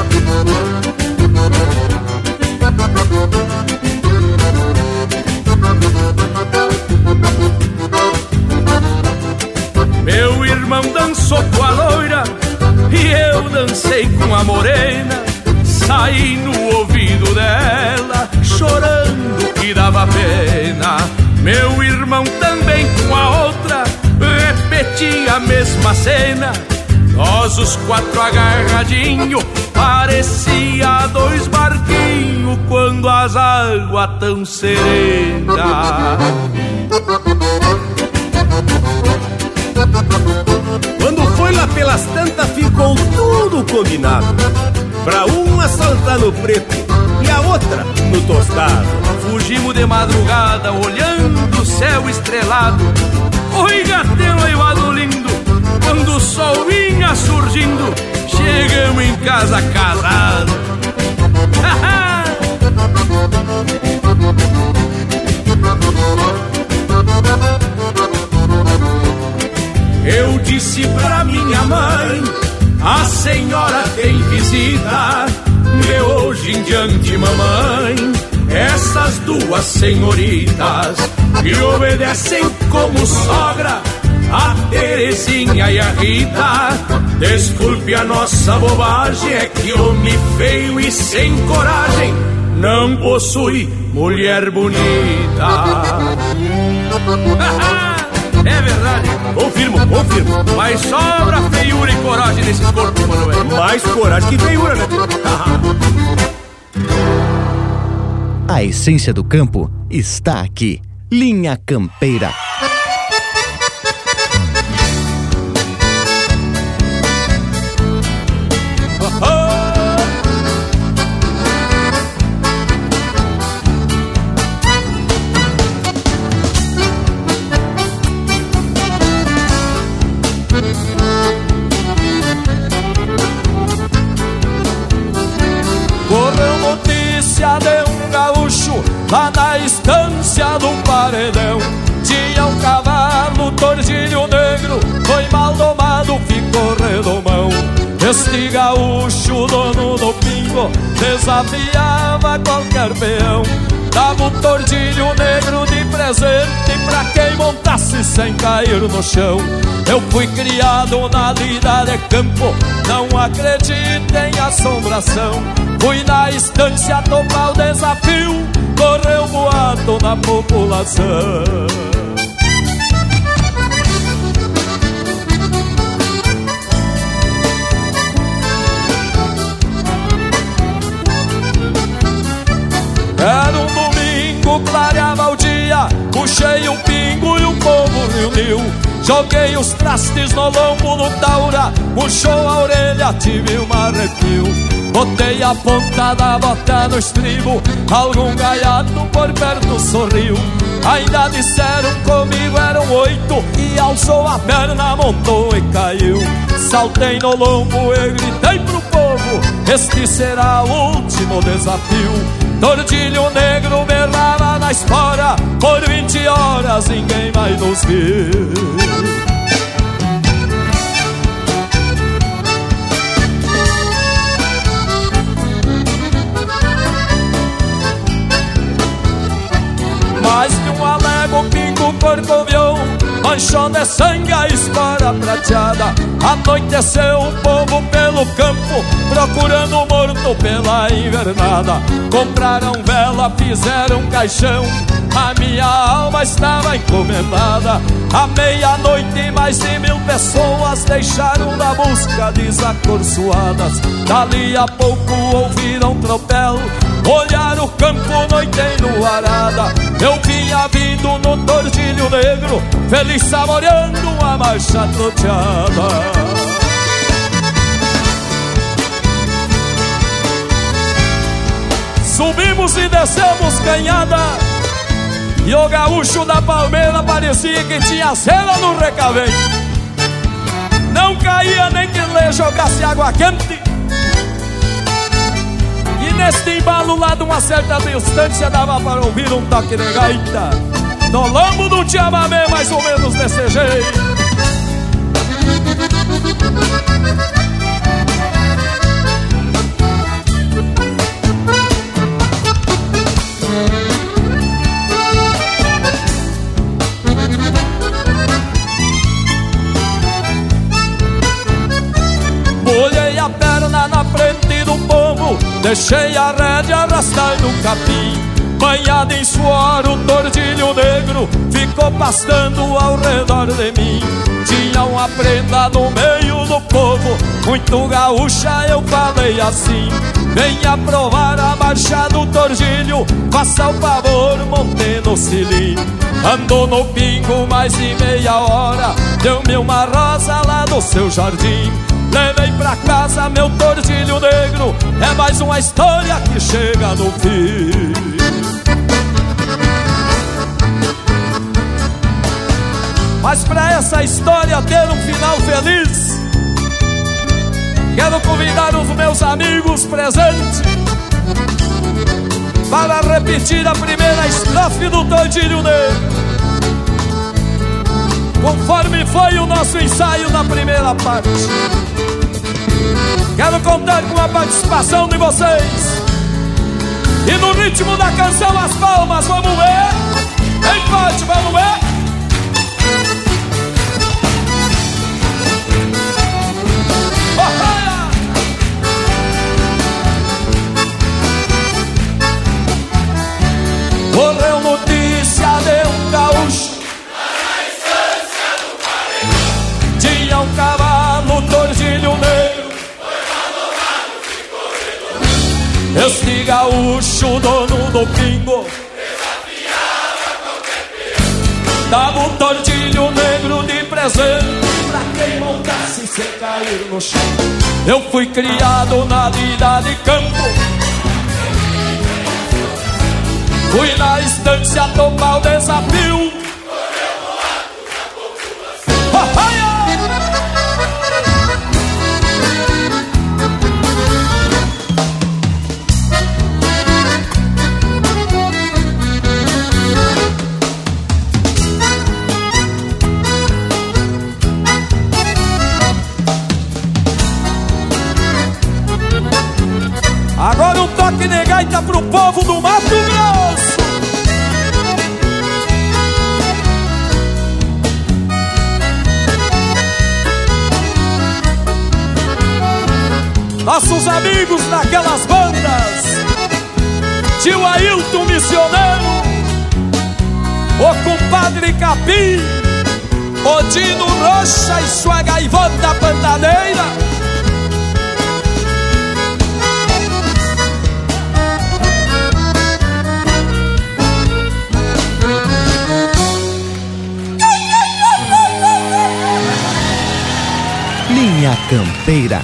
Meu irmão dançou com a loira e eu dancei com a morena. Saí no ouvido dela, chorando que dava pena. Meu irmão também com a outra repetia a mesma cena. Nós os quatro agarradinhos, parecia dois barquinhos quando as águas tão serenas. Quando foi lá pelas tantas, ficou tudo combinado, pra um assaltar no preto e a outra no tostado. Fugimos de madrugada, olhando o céu estrelado. Oi, gateiro aivado lindo, quando o sol vinha surgindo, chegamos em casa casado. Eu disse pra minha mãe, a senhora tem visita. De hoje em diante, mamãe, essas duas senhoritas me obedecem como sogra, a Terezinha e a Rita. Desculpe a nossa bobagem, é que homem feio e sem coragem não possui mulher bonita. É verdade, confirmo, confirmo. Mas sobra feiura e coragem nesses corpos, Manuel. Mais coragem que feiura, né? A essência do campo está aqui. Linha Campeira. Lá na estância do paredão tinha um cavalo tordilho negro, foi mal domado, ficou redomão. Este gaúcho, dono do pingo, desafiava qualquer peão. Dava um tordilho negro de presente pra quem montasse sem cair no chão. Eu fui criado na lida de campo, não acredito em assombração. Fui na estância topar o desafio, correu boato na população. Era um domingo, clareava o dia, puxei um pingo e o povo reuniu. Joguei os trastes no lombo do taura, puxou a orelha, tive um arrepio. Botei a ponta da bota no estribo, algum gaiato por perto sorriu. Ainda disseram comigo eram oito, e alçou a perna, montou e caiu. Saltei no lombo e gritei pro povo, este será o último desafio. Tordilho negro berrava na espora, por vinte horas ninguém mais nos viu. Mais que um alego, pingo corcoviou, manchou de sangue a espora prateada. Anoiteceu o povo pelo campo, procurando o morto pela invernada. Compraram vela, fizeram caixão, a minha alma estava encomendada. À meia-noite mais de mil pessoas deixaram da busca desacorçoadas. Dali a pouco ouviram tropel, olharam o campo, noite enluarada. Eu vinha vindo no tordilho negro, feliz saboreando a marcha troteada. Subimos e descemos canhada, e o gaúcho da palmeira parecia que tinha cera no recavém. Não caía nem que lhe jogasse água quente, e Neste embalo lá de uma certa distância dava para ouvir um toque de gaita. No lombo do chamamé, mais ou menos desse jeito. Molhei a perna na frente do povo, deixei a rédea arrastar no capim. Banhado em suor, o tordilho negro ficou pastando ao redor de mim. Tinha uma prenda no meio do povo, muito gaúcha, eu falei assim: venha provar a marcha do tordilho, faça o favor, monte no cilim. Andou no pingo mais de meia hora, deu-me uma rosa lá do seu jardim. Levei pra casa meu tordilho negro, é mais uma história que chega no fim. Mas pra essa história ter um final feliz, quero convidar os meus amigos presentes para repetir a primeira estrofe do Tordilho Negro, conforme foi o nosso ensaio na primeira parte. Quero contar com a participação de vocês, e no ritmo da canção as palmas, vamos ver? Bem forte, vamos ver? Correu notícia de um gaúcho, na estância do Parelho, tinha um cavalo tordilho negro, foi abandonado de corredor. Este gaúcho, dono do pingo, desafiava qualquer perigo, dava um tordilho negro de presente pra quem montasse sem cair no chão. Eu fui criado na vida de campo, fui na estância topar o desafio. Correu no ato da população. Agora um toque de gaita pro povo do Mato Grosso. Nossos amigos daquelas bandas, tio Ailton Missioneiro, o compadre Capim, o Dino Rocha e sua gaivota pantaneira. Linha Campeira.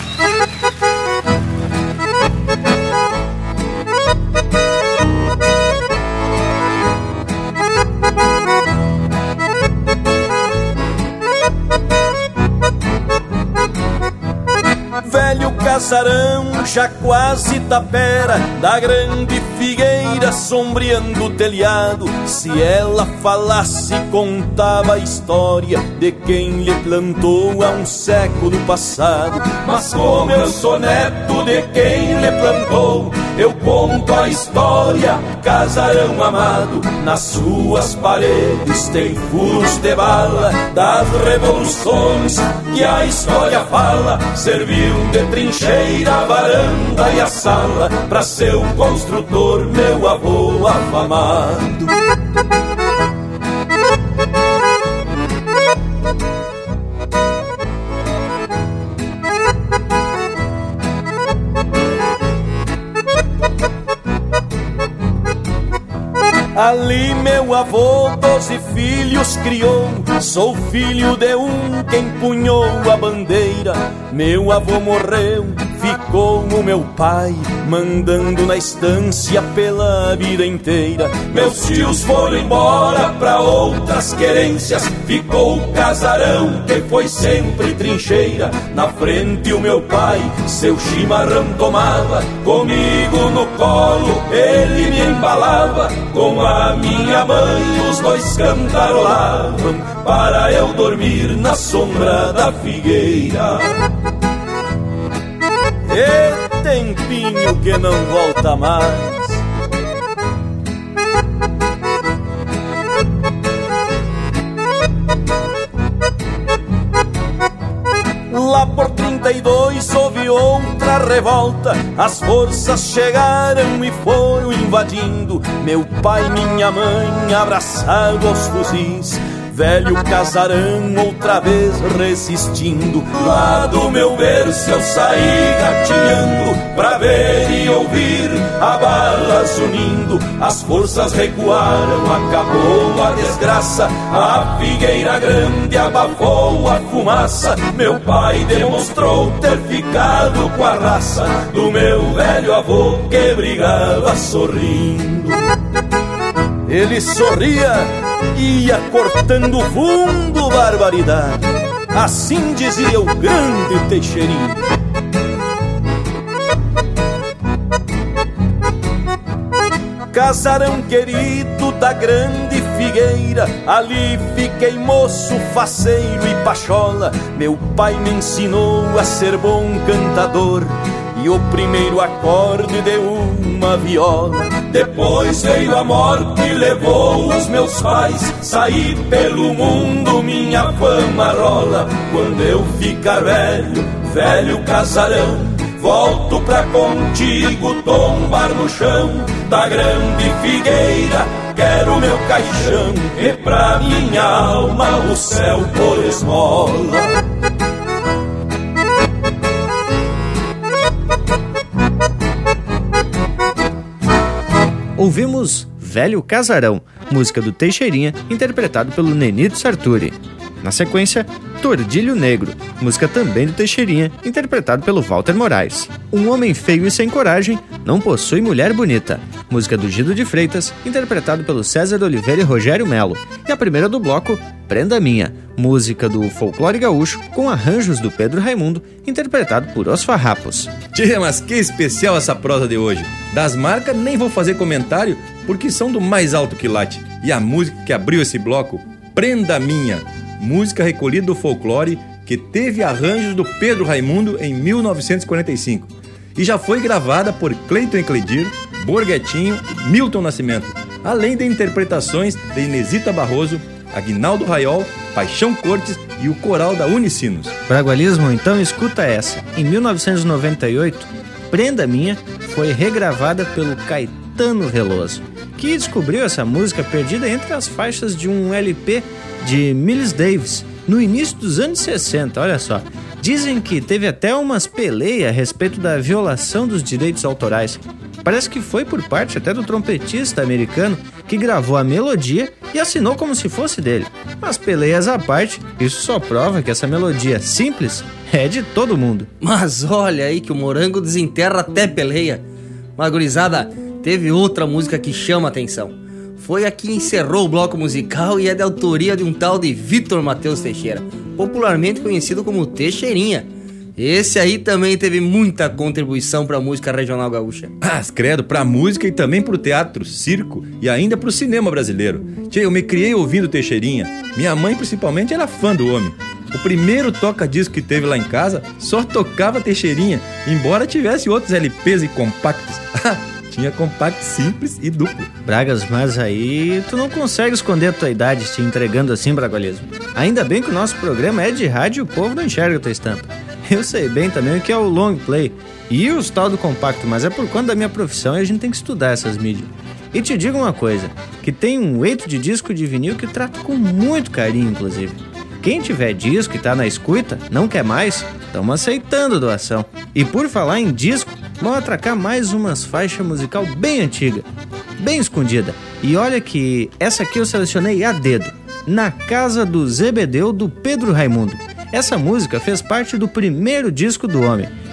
Velho casarão, já quase tapera, da grande figueira sombreando o telhado. Se ela falasse, contava a história de quem lhe plantou há um século passado. Mas como eu sou neto de quem lhe plantou, eu conto a história, casarão amado. Nas suas paredes tem furos de bala das revoluções que a história fala. Serviu de trincheira a varanda e a sala pra seu construtor, meu avô afamado. Ali meu avô doze filhos criou, sou filho de um que empunhou a bandeira. Meu avô morreu ficou o meu pai, mandando na estância pela vida inteira. Meus tios foram embora pra outras querências, ficou o casarão que foi sempre trincheira. Na frente o meu pai seu chimarrão tomava, comigo no colo ele me embalava. Com a minha mãe os dois cantarolavam, para eu dormir na sombra da figueira. E tempinho que não volta mais. Lá por trinta e dois houve outra revolta, as forças chegaram e foram invadindo. Meu pai e minha mãe abraçados aos fuzis, velho casarão outra vez resistindo. Lá do meu berço eu saí gatinhando, pra ver e ouvir a balas unindo. As forças recuaram, acabou a desgraça, a figueira grande abafou a fumaça. Meu pai demonstrou ter ficado com a raça do meu velho avô que brigava sorrindo. Ele sorria, ia cortando fundo, barbaridade. Assim dizia o grande Teixeirinho. Casarão querido da grande figueira, ali fiquei moço, faceiro e pachola. Meu pai me ensinou a ser bom cantador, e o primeiro acorde de uma viola. Depois veio a morte e levou os meus pais, saí pelo mundo, minha fama rola. Quando eu ficar velho, velho casarão, volto pra contigo tombar no chão da grande figueira. Quero meu caixão e pra minha alma o céu por esmola. Ouvimos Velho Casarão, música do Teixeirinha, interpretado pelo Nenito Sarturi. Na sequência, Tordilho Negro, música também do Teixeirinha, interpretado pelo Walter Moraes. Um Homem Feio e Sem Coragem não possui mulher bonita, música do Gido de Freitas, interpretado pelo César Oliveira e Rogério Melo. E a primeira do bloco, Prenda Minha, música do folclore gaúcho, com arranjos do Pedro Raimundo, interpretado por Os Farrapos. Tchê, mas que especial essa prosa de hoje. Das marcas nem vou fazer comentário, porque são do mais alto quilate. E a música que abriu esse bloco, Prenda Minha, música recolhida do folclore que teve arranjos do Pedro Raimundo em mil novecentos e quarenta e cinco e já foi gravada por Cleiton Ecledir, Borguetinho e Milton Nascimento, além de interpretações de Inesita Barroso, Aguinaldo Raiol, Paixão Cortes e o coral da Unicinos. Bragualismo, então escuta essa. Em mil novecentos e noventa e oito, Prenda Minha foi regravada pelo Caetano Veloso, que descobriu essa música perdida entre as faixas de um L P de Miles Davis, no início dos anos sessenta, olha só. Dizem que teve até umas peleias a respeito da violação dos direitos autorais. Parece que foi por parte até do trompetista americano que gravou a melodia e assinou como se fosse dele. Mas peleias à parte, isso só prova que essa melodia simples é de todo mundo. Mas olha aí que o Morango desenterra até peleia. Mas gurizada, teve outra música que chama a atenção. Foi a que encerrou o bloco musical e é da autoria de um tal de Vitor Matheus Teixeira, popularmente conhecido como Teixeirinha. Esse aí também teve muita contribuição para a música regional gaúcha. Ah, credo, pra música e também pro teatro, circo e ainda pro cinema brasileiro. Tchê, eu me criei ouvindo Teixeirinha. Minha mãe principalmente era fã do homem. O primeiro toca-disco que teve lá em casa só tocava Teixeirinha, embora tivesse outros L Ps e compactos. Tinha compacto simples e duplo. Bragas, mas aí tu não consegue esconder a tua idade te entregando assim, bragualismo. Ainda bem que o nosso programa é de rádio e o povo não enxerga a tua estampa. Eu sei bem também o que é o long play e os tal do compacto, mas é por conta da minha profissão e a gente tem que estudar essas mídias. E te digo uma coisa, que tem um eito de disco de vinil que eu trato com muito carinho, inclusive. Quem tiver disco e tá na escuta, não quer mais, estamos aceitando doação. E por falar em disco, vamos atracar mais umas faixas musical bem antiga, bem escondida. E olha que essa aqui eu selecionei a dedo, Na Casa do Zebedeu, do Pedro Raimundo. Essa música fez parte do primeiro disco do homem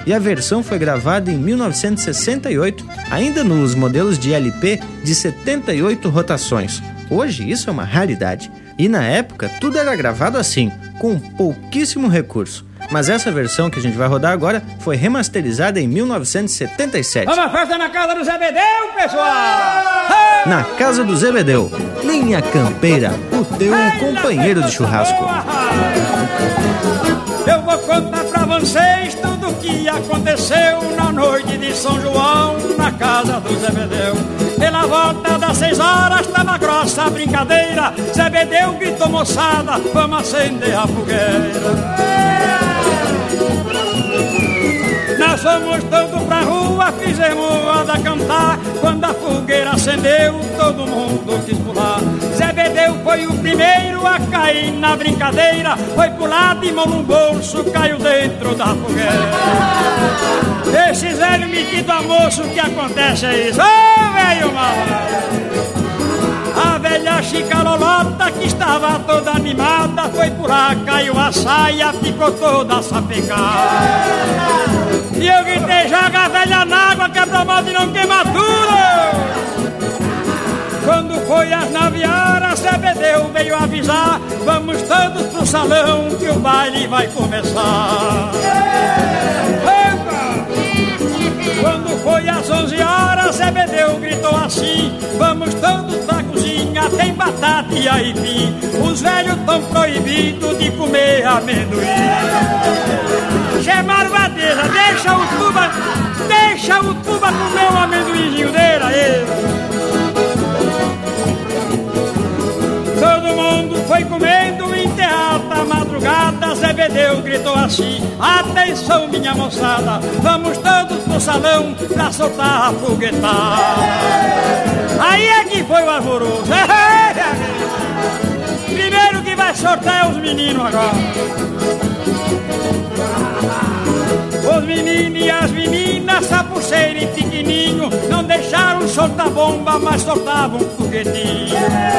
e a versão foi gravada em mil novecentos e sessenta e oito, ainda nos modelos de L P de setenta e oito rotações. Hoje isso é uma raridade. E na época tudo era gravado assim, com pouquíssimo recurso. Mas essa versão que a gente vai rodar agora foi remasterizada em mil novecentos e setenta e sete. Vamos à festa na casa do Zebedeu, pessoal! Na casa do Zebedeu, Linha Campeira, o teu companheiro de churrasco. Eu vou contar pra vocês tudo o que aconteceu na noite de São João, na casa do Zebedeu. Pela volta das seis horas tava grossa a brincadeira. Zebedeu gritou: moçada, vamos acender a fogueira. Nós fomos todos pra rua, fizemos roda cantar. Quando a fogueira acendeu, todo mundo quis pular. Zebedeu foi o primeiro a cair na brincadeira. Foi pular de mão no bolso, caiu dentro da fogueira. Esses velhos metidos a moço, o que acontece é isso. Ô, oh, velho malandro! A velha Chica Lolota, que estava toda animada, foi pular, caiu a saia, ficou toda sapecada. E eu gritei: joga a velha na água, que é pra mal de não queimar tudo. Quando foi às nove horas, Zebedeu veio avisar: vamos todos pro salão que o baile vai começar. Quando foi às onze horas, Zebedeu gritou assim: vamos todos pra cozinha, tem batata e aipim. Os velhos tão proibidos de comer amendoim. Chamaram a Deus, deixa o tuba, deixa o tuba comer um amendoinzinho dele aí. Todo mundo foi comendo em alta madrugada. Zebedeu gritou assim: atenção, minha moçada, vamos todos pro salão pra soltar a foguetada. Aí é que foi o alvoroço. Primeiro que vai soltar é os meninos agora. Os meninos e as meninas, sapuceiro e pequenininho, não deixaram soltar bomba, mas soltavam foguetinho.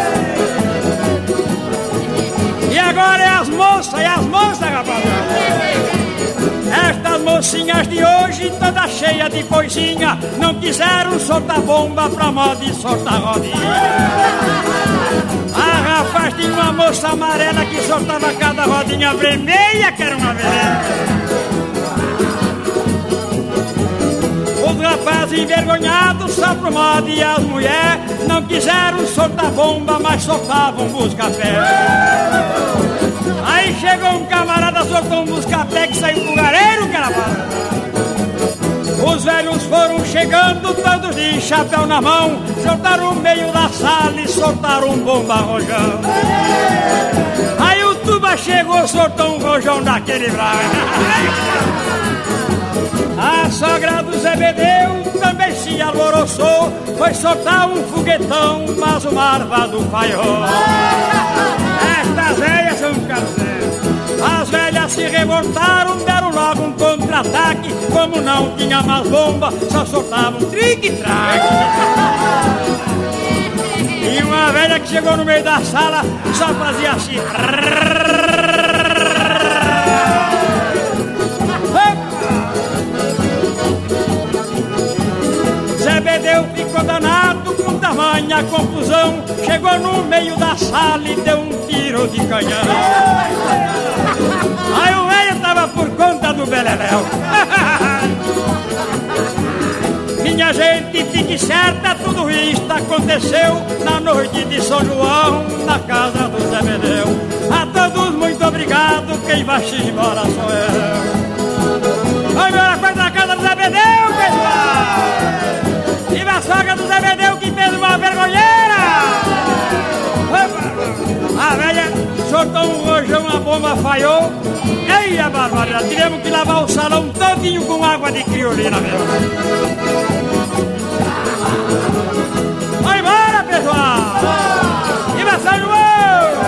E agora é as moças, e as moças, rapaziada. Estas mocinhas de hoje, toda cheia de coisinha, não quiseram soltar bomba pra moda de soltar rodinha. Ah, rapaz, tinha uma moça amarela que soltava cada rodinha vermelha, que era uma beleza. Os rapazes envergonhados só pro modo, e as mulheres não quiseram soltar bomba, mas soltavam busca-pé. Aí chegou um camarada, soltou um busca-pé que saiu fogareiro, que era bala. Os velhos foram chegando, todos de chapéu na mão, soltaram o meio da sala e soltaram um bomba rojão. Aí o tuba chegou, soltou um rojão daquele bravo. A sogra do Zebedeu também se alvoroçou, foi soltar um foguetão, mas o marvado falhou. Estas velhas são caseras. As velhas se revoltaram, deram logo um contra-ataque. Como não tinha mais bomba, só soltavam um trique-traque. E uma velha que chegou no meio da sala só fazia assim. Zebedeu ficou danado com tamanha confusão. Chegou no meio da sala e deu um tiro de canhão. Aí o velho tava por conta do beleléu. Minha gente, fique certa, tudo isto aconteceu na noite de São João, na casa do Zebedeu. A todos muito obrigado, quem vai se embora sou eu. Vamos embora para a casa do Zebedeu, pessoal! Viva a sogra do Zebedeu que fez uma vergonheira! A velha soltou um rojão, a bomba falhou. Ei, a barbaridade, tivemos que lavar o salão todinho com água de criolina mesmo. Vai embora, pessoal! Viva São João!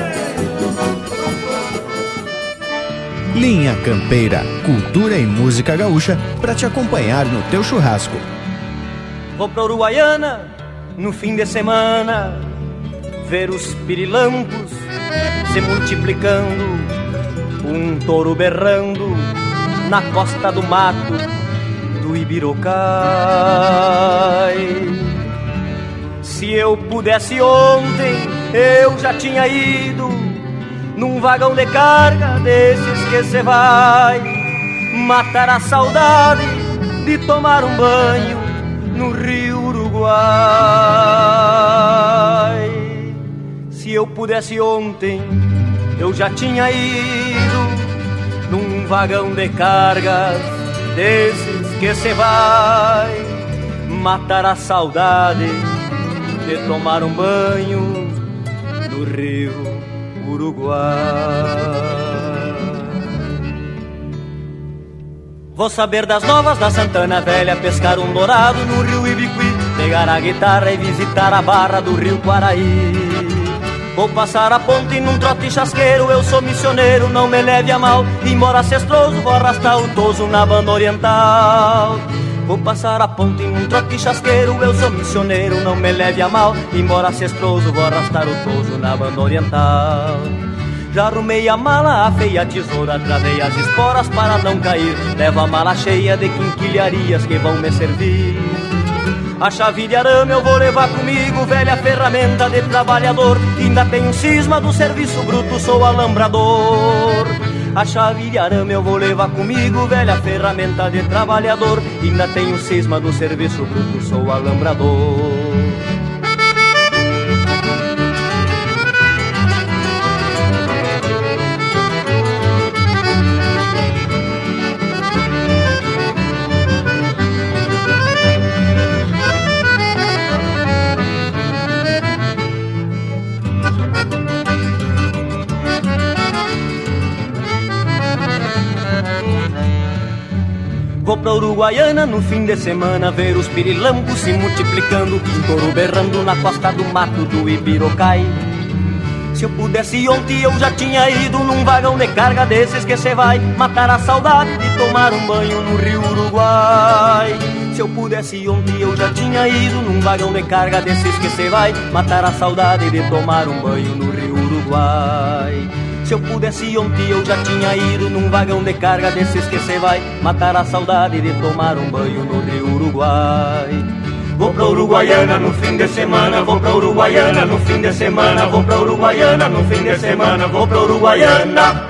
Linha Campeira, cultura e música gaúcha pra te acompanhar no teu churrasco. Vou pra Uruguaiana no fim de semana ver os pirilampos se multiplicando, um touro berrando na costa do mato do Ibirocai. Se eu pudesse ontem, eu já tinha ido num vagão de carga desses que cê vai matar a saudade de tomar um banho no Rio Uruguai. Se eu pudesse ontem, eu já tinha ido num vagão de cargas desses que cê vai matar a saudade de tomar um banho no Rio Uruguai. Vou saber das novas da Santana Velha, pescar um dourado no Rio Ibiqui, pegar a guitarra e visitar a barra do Rio Quaraí. Vou passar a ponte num trote chasqueiro, eu sou missioneiro, não me leve a mal. Embora cestroso, vou arrastar o toso na banda oriental. Vou passar a ponte num trote chasqueiro, eu sou missioneiro, não me leve a mal. Embora cestroso, vou arrastar o toso na banda oriental. Já arrumei a mala, afei a tesoura, travei as esporas para não cair. Levo a mala cheia de quinquilharias que vão me servir. A chave de arame eu vou levar comigo, velha ferramenta de trabalhador. Ainda tenho cisma do serviço bruto, sou alambrador. A chave de arame eu vou levar comigo, velha ferramenta de trabalhador. Ainda tenho cisma do serviço bruto, sou alambrador. Vou pra Uruguaiana no fim de semana ver os pirilampos se multiplicando, um touro berrando na costa do mato do Ibirocai. Se eu pudesse ontem eu já tinha ido num vagão de carga desses que cê vai matar a saudade de tomar um banho no Rio Uruguai. Se eu pudesse ontem eu já tinha ido num vagão de carga desses que cê vai matar a saudade de tomar um banho no Rio Uruguai. Se eu pudesse ontem eu já tinha ido num vagão de carga desses que cê vai matar a saudade de tomar um banho no Rio Uruguai. Vou pra Uruguaiana no fim de semana, vou pra Uruguaiana no fim de semana, vou pra Uruguaiana no fim de semana, vou pra Uruguaiana.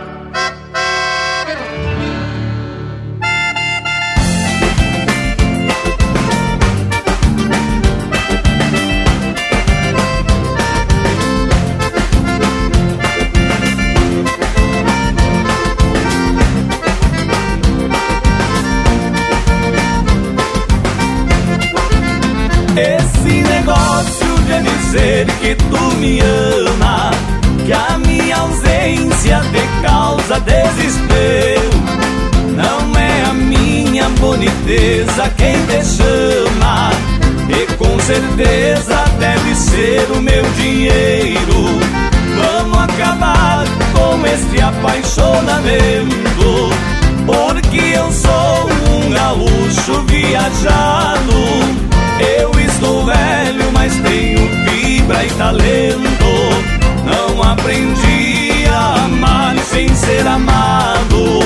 Dizer que tu me ama, que a minha ausência te causa desespero. Não é a minha boniteza quem te chama, e com certeza deve ser o meu dinheiro. Vamos acabar com este apaixonamento, porque eu sou um gaúcho viajado. Eu estou velho, mas tenho fibra e talento. Não aprendi a amar sem ser amado.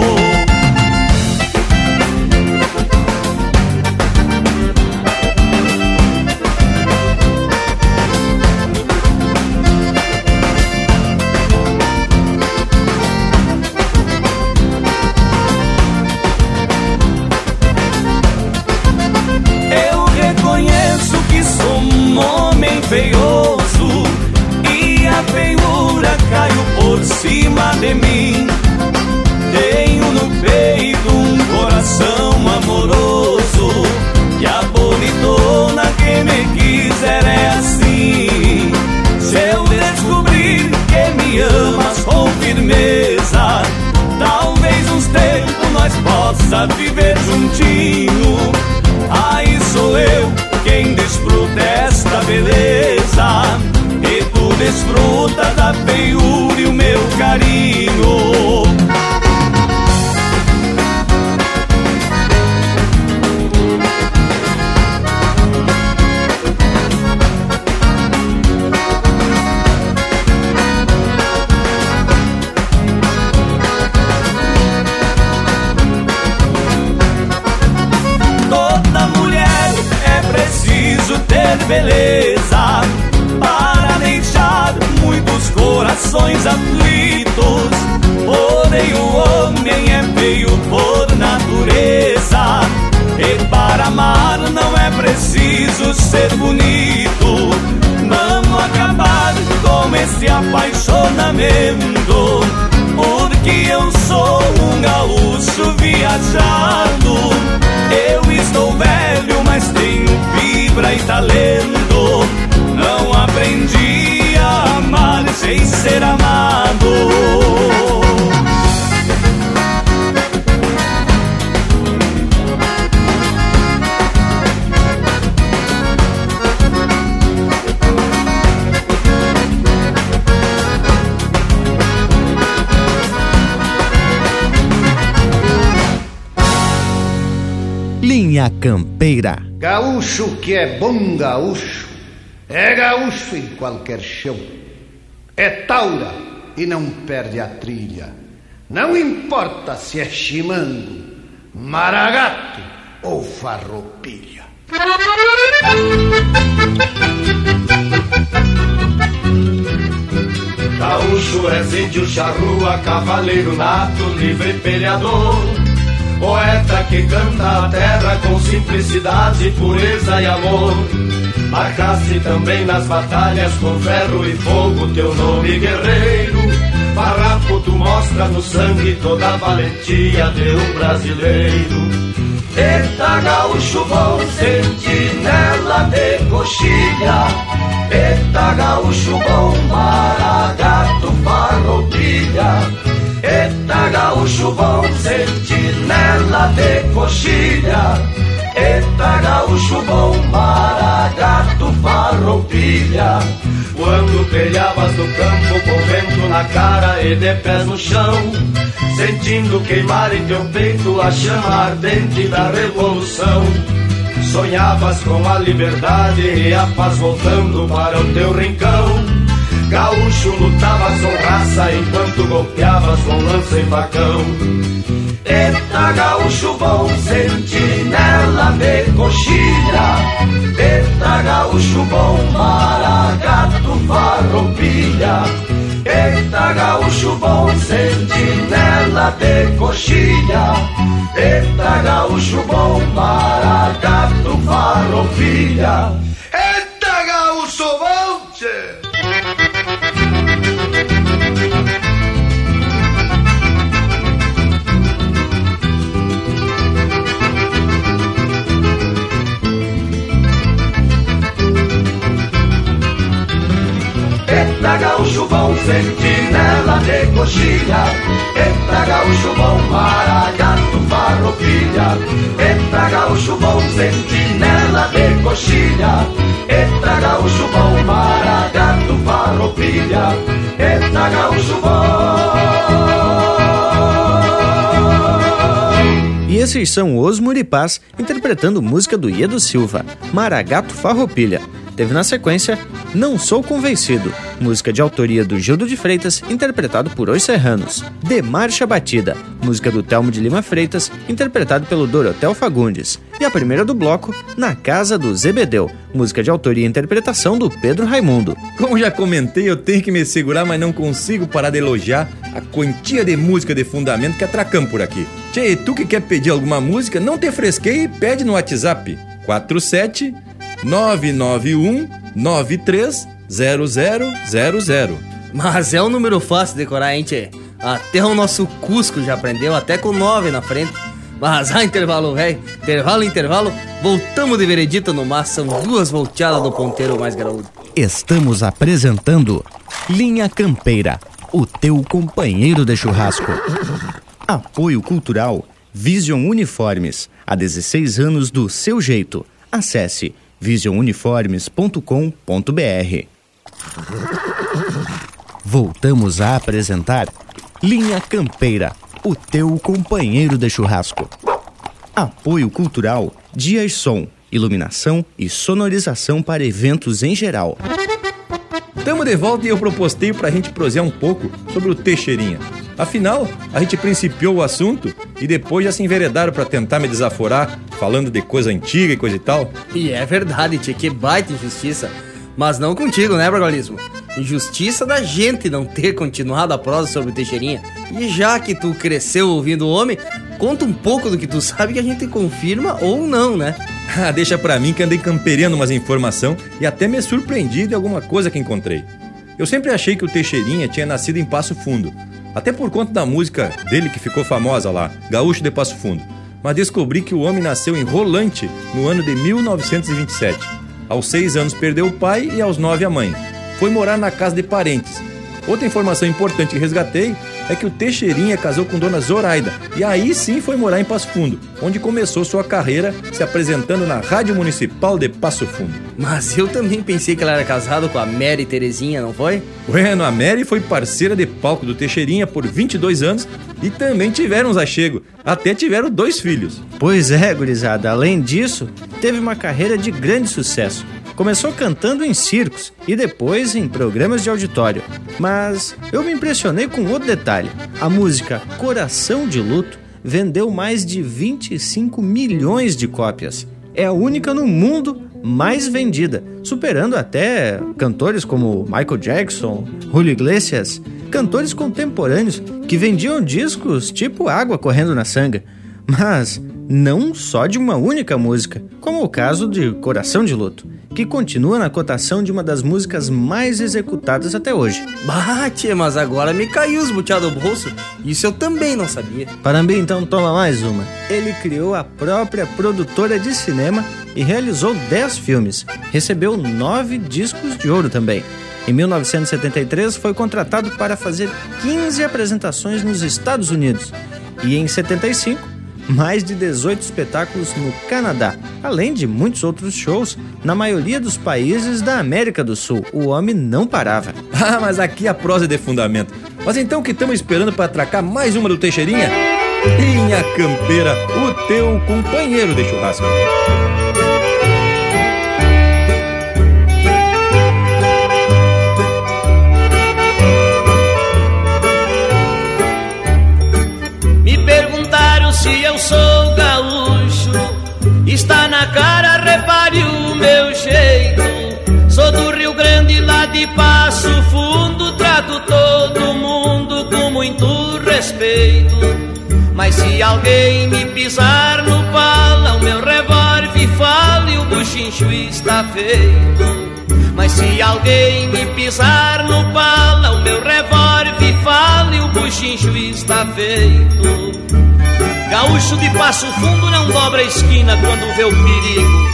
Feioso, e a feiura caiu por cima de mim. Tenho no peito um coração amoroso, e a bonitona que me quiser é assim. Se eu descobrir que me amas com firmeza, talvez uns tempos nós possa viver juntinho. Aí sou eu quem desfruta esta beleza, e tu desfruta da feiura e o meu carinho. preciso ser bonito. Vamos acabar com esse apaixonamento, porque eu sou um gaúcho viajado. Eu estou velho, mas tenho fibra e talento. Não aprendi a amar sem ser amado. Linha Campeira. Gaúcho que é bom gaúcho, é gaúcho em qualquer chão. É taura e não perde a trilha. Não importa se é chimango, maragato ou farroupilha. Gaúcho é índio, charrua, cavaleiro nato, livre peleador. Poeta que canta a terra com simplicidade, pureza e amor. Marcaste também nas batalhas com ferro e fogo teu nome guerreiro. Farrapo tu mostra no sangue toda a valentia de um brasileiro. Eita gaúcho bom, sentinela de coxilha. Eita gaúcho bom, maragato, farroupilha. Eita gaúcho bom, sentinela de coxilha. Eita gaúcho bom, maragato, farroupilha. Quando peleavas no campo com vento na cara e de pés no chão, sentindo queimar em teu peito a chama ardente da revolução. Sonhavas com a liberdade e a paz voltando para o teu rincão. Gaúcho lutavas com raça enquanto golpeavas com lança e facão. Eita gaúcho bom, sentinela de coxilha. Eita gaúcho bom, maragato, farroupilha. Eita gaúcho bom, sentinela de coxilha. Eita gaúcho bom, maragato, farroupilha. Eita gaúcho bom, tchê. Eita gaúcho bom, sentinela de coxilha. Eita gaúcho bom, maragato, farroupilha. Eita gaúcho bom, sentinela de coxilha. Eita gaúcho bom, maragato, farroupilha. Eita gaúcho bom. E esses são os Muripás interpretando música do Iedo Silva, Maragato, Farroupilha. Teve na sequência Não Sou Convencido, música de autoria do Gildo de Freitas, interpretado por Os Serranos. De Marcha Batida, música do Telmo de Lima Freitas, interpretado pelo Dorotel Fagundes. E a primeira do bloco, Na Casa do Zebedeu, música de autoria e interpretação do Pedro Raimundo. Como já comentei, eu tenho que me segurar, mas não consigo parar de elogiar a quantia de música de fundamento que atracamos por aqui. Tchê, e tu que quer pedir alguma música, não te fresqueie e pede no WhatsApp quatro sete nove nove um nove três zero zero zero zero. Mas é um número fácil de decorar, hein, tchê? Até o nosso Cusco já aprendeu, até com nove na frente. Mas há intervalo, velho. Intervalo, intervalo. Voltamos de veredita no mar. São duas volteadas no ponteiro mais graúdo. Estamos apresentando Linha Campeira, o teu companheiro de churrasco. Apoio Cultural Vision Uniformes. Há dezesseis anos do seu jeito. Acesse vision uniformes ponto com ponto b r. Voltamos a apresentar Linha Campeira, o teu companheiro de churrasco. Apoio Cultural Dias Som, iluminação e sonorização para eventos em geral. Tamo de volta e eu propostei pra gente prosear um pouco sobre o Teixeirinha. Afinal, a gente principiou o assunto e depois já se enveredaram pra tentar me desaforar, falando de coisa antiga e coisa e tal. E é verdade, tchê, que baita injustiça. Mas não contigo, né, Bragualismo? Injustiça da gente não ter continuado a prosa sobre o Teixeirinha. E já que tu cresceu ouvindo o homem, conta um pouco do que tu sabe que a gente confirma ou não, né? Ah, deixa pra mim que andei camperiando umas informação e até me surpreendi de alguma coisa que encontrei. Eu sempre achei que o Teixeirinha tinha nascido em Passo Fundo, até por conta da música dele que ficou famosa lá, Gaúcho de Passo Fundo. Mas descobri que o homem nasceu em Rolante no ano de mil novecentos e vinte e sete. Aos seis anos perdeu o pai e aos nove a mãe. Foi morar na casa de parentes. Outra informação importante que resgatei é que o Teixeirinha casou com Dona Zoraida e aí sim foi morar em Passo Fundo, onde começou sua carreira se apresentando na Rádio Municipal de Passo Fundo. Mas eu também pensei que ela era casada com a Mary Terezinha, não foi? Bueno, a Mary foi parceira de palco do Teixeirinha por vinte e dois anos e também tiveram uns achego, até tiveram dois filhos. Pois é, gurizada, além disso, teve uma carreira de grande sucesso. Começou cantando em circos e depois em programas de auditório. Mas eu me impressionei com outro detalhe. A música Coração de Luto vendeu mais de vinte e cinco milhões de cópias. É a única no mundo mais vendida, superando até cantores como Michael Jackson, Julio Iglesias, cantores contemporâneos que vendiam discos tipo água correndo na sanga. Mas não só de uma única música, como o caso de Coração de Luto, que continua na cotação de uma das músicas mais executadas até hoje. Bate, mas agora me caiu os buteados do bolso. Isso eu também não sabia. Parambi, então toma mais uma. Ele criou a própria produtora de cinema e realizou dez filmes. Recebeu nove discos de ouro também. Em mil novecentos e setenta e três foi contratado para fazer quinze apresentações nos Estados Unidos. E em setenta e cinco, mais de dezoito espetáculos no Canadá, além de muitos outros shows na maioria dos países da América do Sul. O homem não parava. Ah, mas aqui a prosa é de fundamento. Mas então o que estamos esperando para atracar mais uma do Teixeirinha? Linha Campeira, o teu companheiro de churrasco. Se eu sou gaúcho, está na cara, repare o meu jeito. Sou do Rio Grande, lá de Passo Fundo, trato todo mundo com muito respeito. Mas se alguém me pisar no pala, o meu revólver fala e o buchincho está feito. Mas se alguém me pisar no pala, o meu revólver fala e o buchincho está feito. Gaúcho de Passo Fundo não dobra a esquina quando vê o perigo.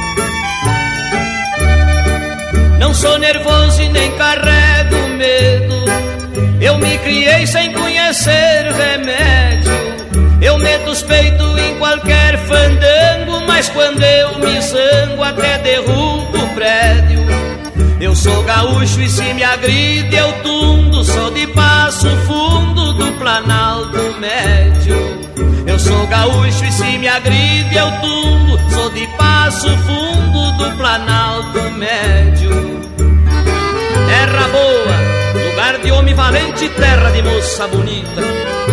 Não sou nervoso e nem carrego medo. Eu me criei sem conhecer remédio. Eu meto os peitos em qualquer fandango, mas quando eu me zango até derrubo o prédio. Eu sou gaúcho e se me agride eu tundo. Sou de Passo Fundo do Planalto Médio. Eu sou gaúcho e se me agride eu tundo. Sou de Passo Fundo do Planalto Médio. Terra boa, lugar de homem valente, terra de moça bonita.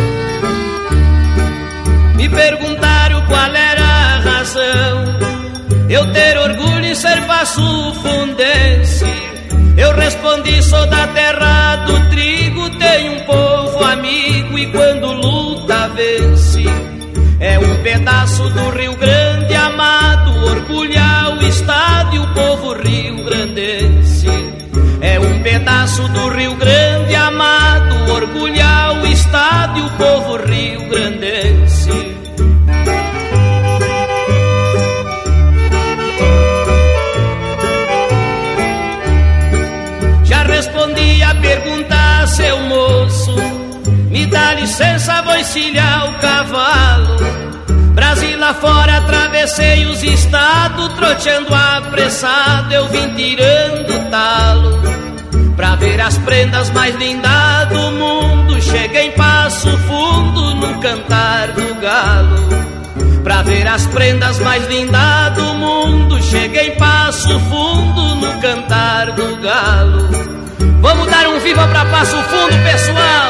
Me perguntaram qual era a razão eu ter orgulho em ser Passo Fundense. Eu respondi, sou da terra do trigo, tenho um povo amigo e quando luta vence. É um pedaço do Rio Grande amado, orgulha o estado e o povo rio-grandense. É um pedaço do Rio Grande amado, orgulha o estado e o povo rio-grandense. Já respondi a pergunta, seu moço, me dá licença, vou encilhar o cavalo. Brasil afora, atravessei os estados, troteando apressado, eu vim tirando talo. Pra ver as prendas mais lindas do mundo, cheguei em Passo Fundo no cantar do galo. Pra ver as prendas mais lindas do mundo, cheguei em Passo Fundo no cantar do galo. Vamos dar um viva pra Passo Fundo, pessoal!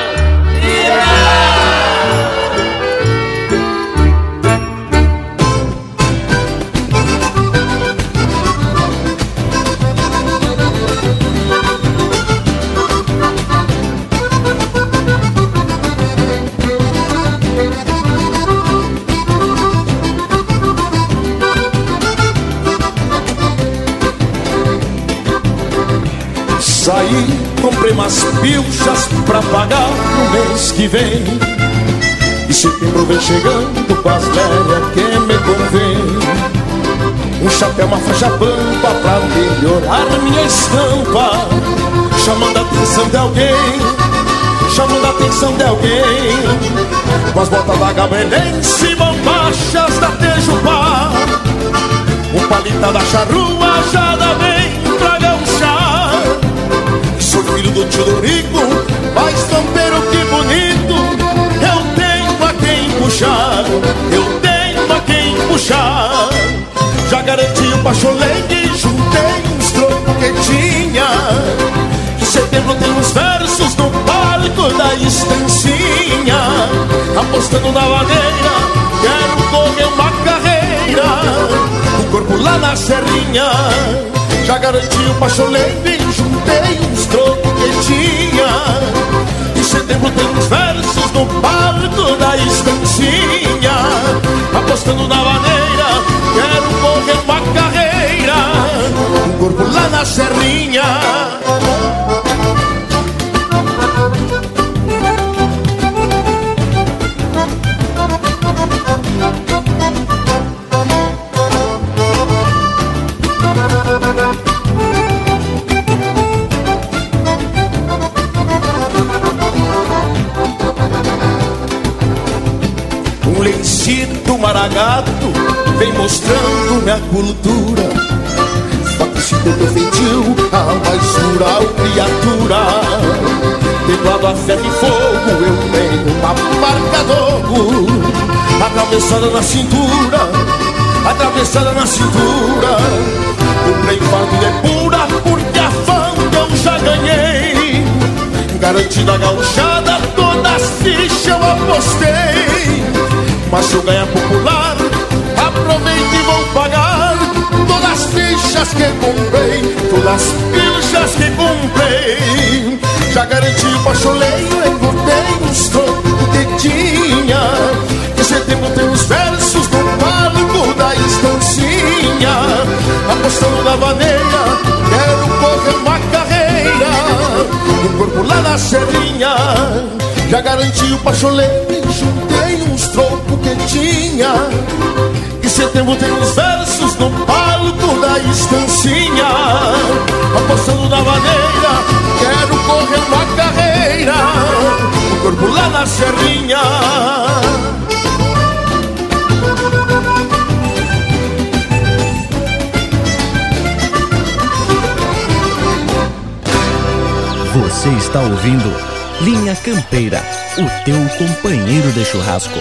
Saí, comprei umas pilchas pra pagar no mês que vem. E setembro vem chegando com as velhas que me convém. Um chapéu, uma faixa pampa pra melhorar minha estampa, chamando a atenção de alguém, chamando a atenção de alguém. Com as botas da Gabelense, bombachas da Tejupá, um palita da charrua já dá bem pra gauchar. Sou filho do tio do Rico, mas tompeiro que bonito. Eu tenho a quem puxar, eu tenho a quem puxar. Já garanti o pacholengue, juntei uns trocos que tinha. Em setembro tem uns versos no palco da estancinha. Apostando na maneira, quero correr uma carreira, o corpo lá na serrinha. Já garanti o pacholengue, juntei uns trocos que tinha. Em setembro tem uns versos no palco da estancinha. Apostando na maneira, quero correr uma carreira, o corpo lá na serrinha. Um lencito maragato vem mostrando minha cultura. Facicito do feitio, a mais rural criatura. Teclado a ferro e fogo, eu tenho uma marca d'ouro atravessada na cintura, atravessada na cintura. Comprei fardo de pura porque a fama eu já ganhei. Garantida a gauchada, todas as fichas eu apostei. Mas se eu ganhar popular, aproveite e vou pagar todas as fichas que comprei, todas as fichas que comprei. Já garanti o pacholeio, engordei uns trocos que tinha. Em setembro tem uns versos no palco da estancinha. Apostando na vaneira, quero correr uma carreira, o corpo lá na serrinha. Já garanti o pacholeio, juntei uns trocos que tinha. Em setembro tem uns versos no palco da estancinha. Apostando na maneira, quero correr uma carreira, o corpo lá na serrinha. Você está ouvindo Linha Campeira, o teu companheiro de churrasco.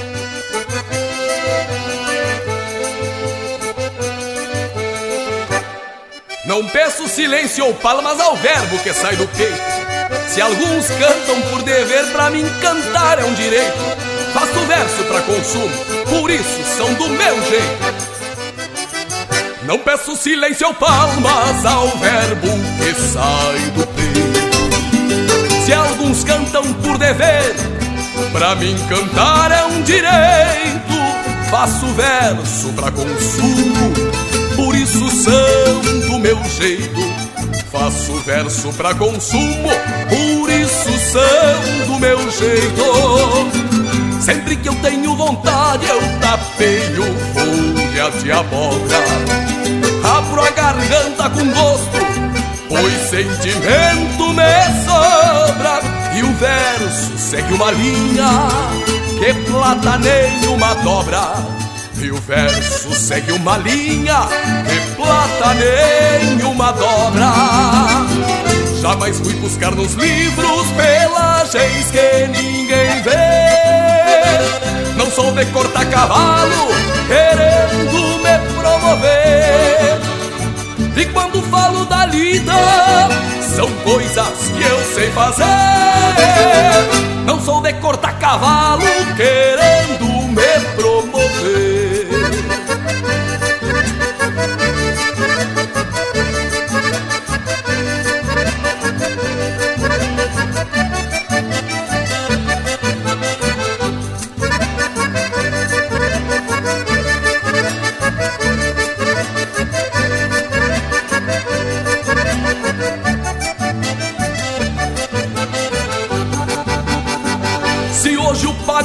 Não peço silêncio ou palmas ao verbo que sai do peito. Se alguns cantam por dever, pra mim cantar é um direito. Faço verso pra consumo, por isso são do meu jeito. Não peço silêncio ou palmas ao verbo que sai do peito. Se alguns cantam por dever, pra mim cantar é um direito. Faço verso pra consumo, por isso são do meu jeito. Faço verso pra consumo, por isso são do meu jeito. Sempre que eu tenho vontade eu tapeio folha de abóbora, abro a garganta com gosto, pois sentimento me sobra. E o verso segue uma linha que plataneia uma dobra. E o verso segue uma linha que plataneia uma dobra. Jamais fui buscar nos livros pelagens que ninguém vê. Não sou de cortar cavalo querendo me promover. E quando falo da lida, são coisas que eu sei fazer. Não sou de cortar cavalo querendo me promover.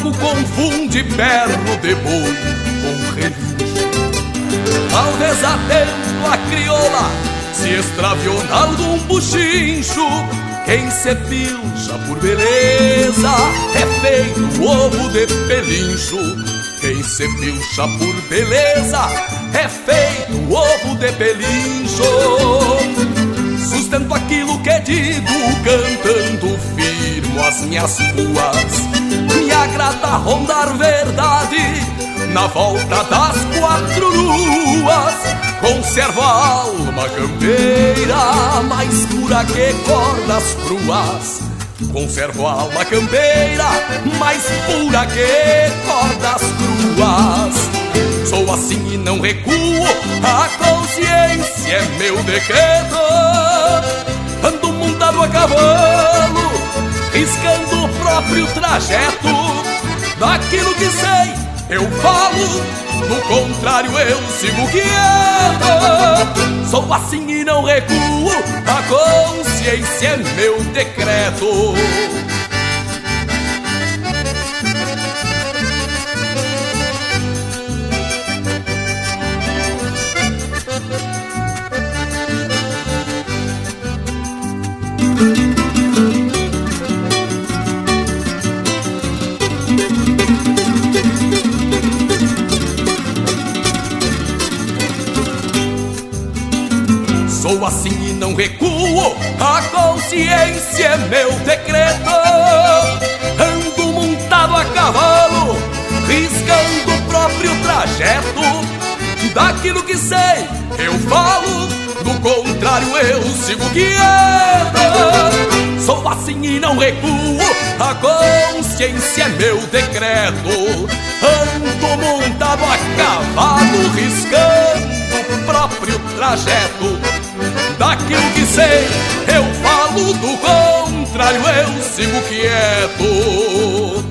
pago confunde berro de boi com relincho. Talvez atento a crioula se extraviou em algum buchincho. Quem se pilcha por beleza é feito ovo de pelincho. Quem se pilcha por beleza é feito ovo de pelincho. Sustento aquilo que digo, cantando firmo as minhas ruas. Me agrada rondar verdade na volta das quatro luas. Conservo a alma campeira mais pura que cordas cruas. Conservo a alma campeira mais pura que cordas cruas. Sou assim e não recuo, a consciência é meu decreto. Ando montado a cavalo, riscando o próprio trajeto. Daquilo que sei eu falo, do contrário eu sigo quieto. Sou assim e não recuo, a consciência é meu decreto. Sou assim e não recuo, a consciência é meu decreto. Ando montado a cavalo, riscando o próprio trajeto. Daquilo que sei eu falo, do contrário eu sigo quieto. Sou assim e não recuo, a consciência é meu decreto. Ando montado a cavalo, riscando o próprio trajeto. Daquilo que sei eu falo, do contrário eu sigo quieto.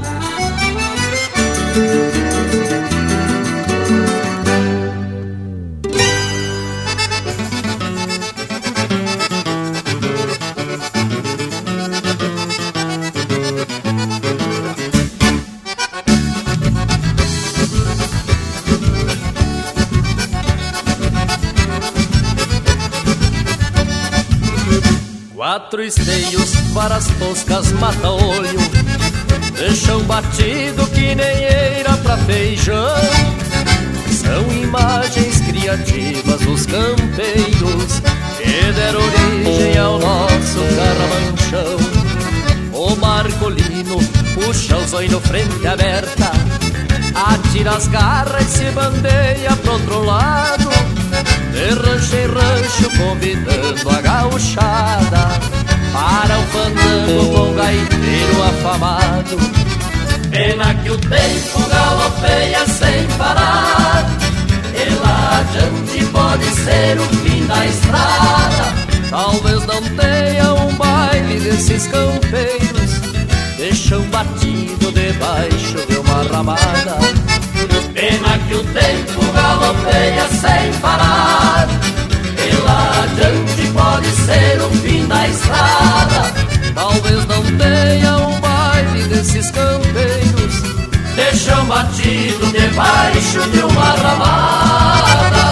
Quatro esteios para as toscas mata-olho, deixam batido que nem eira pra feijão. São imagens criativas dos campeiros que deram origem ao nosso carramanchão. O marcolino puxa os olhos frente aberta, atira as garras e se bandeia pro outro lado. De rancho em rancho convidando a gauchada para o fandango com gaiteiro afamado. Pena que o tempo galopeia sem parar, e lá adiante pode ser o fim da estrada. Talvez não tenha um baile desses campeiros, deixam batido debaixo de uma ramada. Pena que o tempo galopeia sem parar, e lá adiante pode ser o fim da estrada. Talvez não tenha um baile desses campeiros, deixam batido debaixo de uma ramada.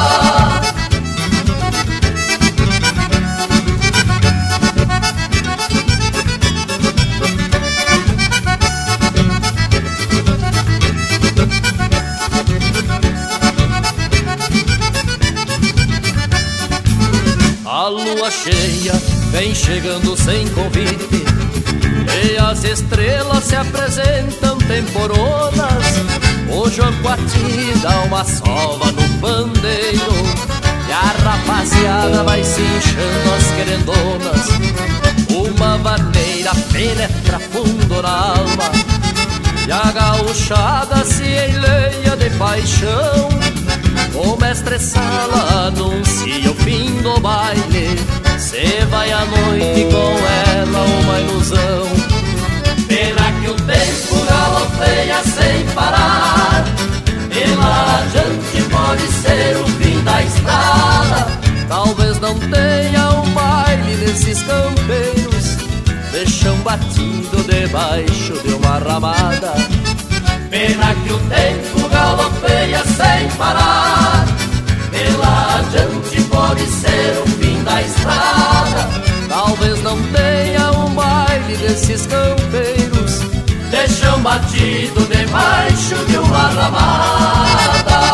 A lua cheia vem chegando sem convite, e as estrelas se apresentam temporonas. O João Coati dá uma sova no pandeiro, e a rapaziada vai se inchando as querendonas. Uma vaneira penetra fundo na alma, e a gauchada se enleia de paixão. O mestre Sala anuncia o fim do baile, cê vai à noite com ela uma ilusão. Pena que o tempo galopeia sem parar, e lá adiante pode ser o fim da estrada. Talvez não tenha um baile desses campeiros, deixam batido debaixo de uma ramada. Pena que o tempo galopeia sem parar. Pela adiante pode ser o fim da estrada. Talvez não tenha um baile desses campeiros, deixam batido debaixo de uma ramada.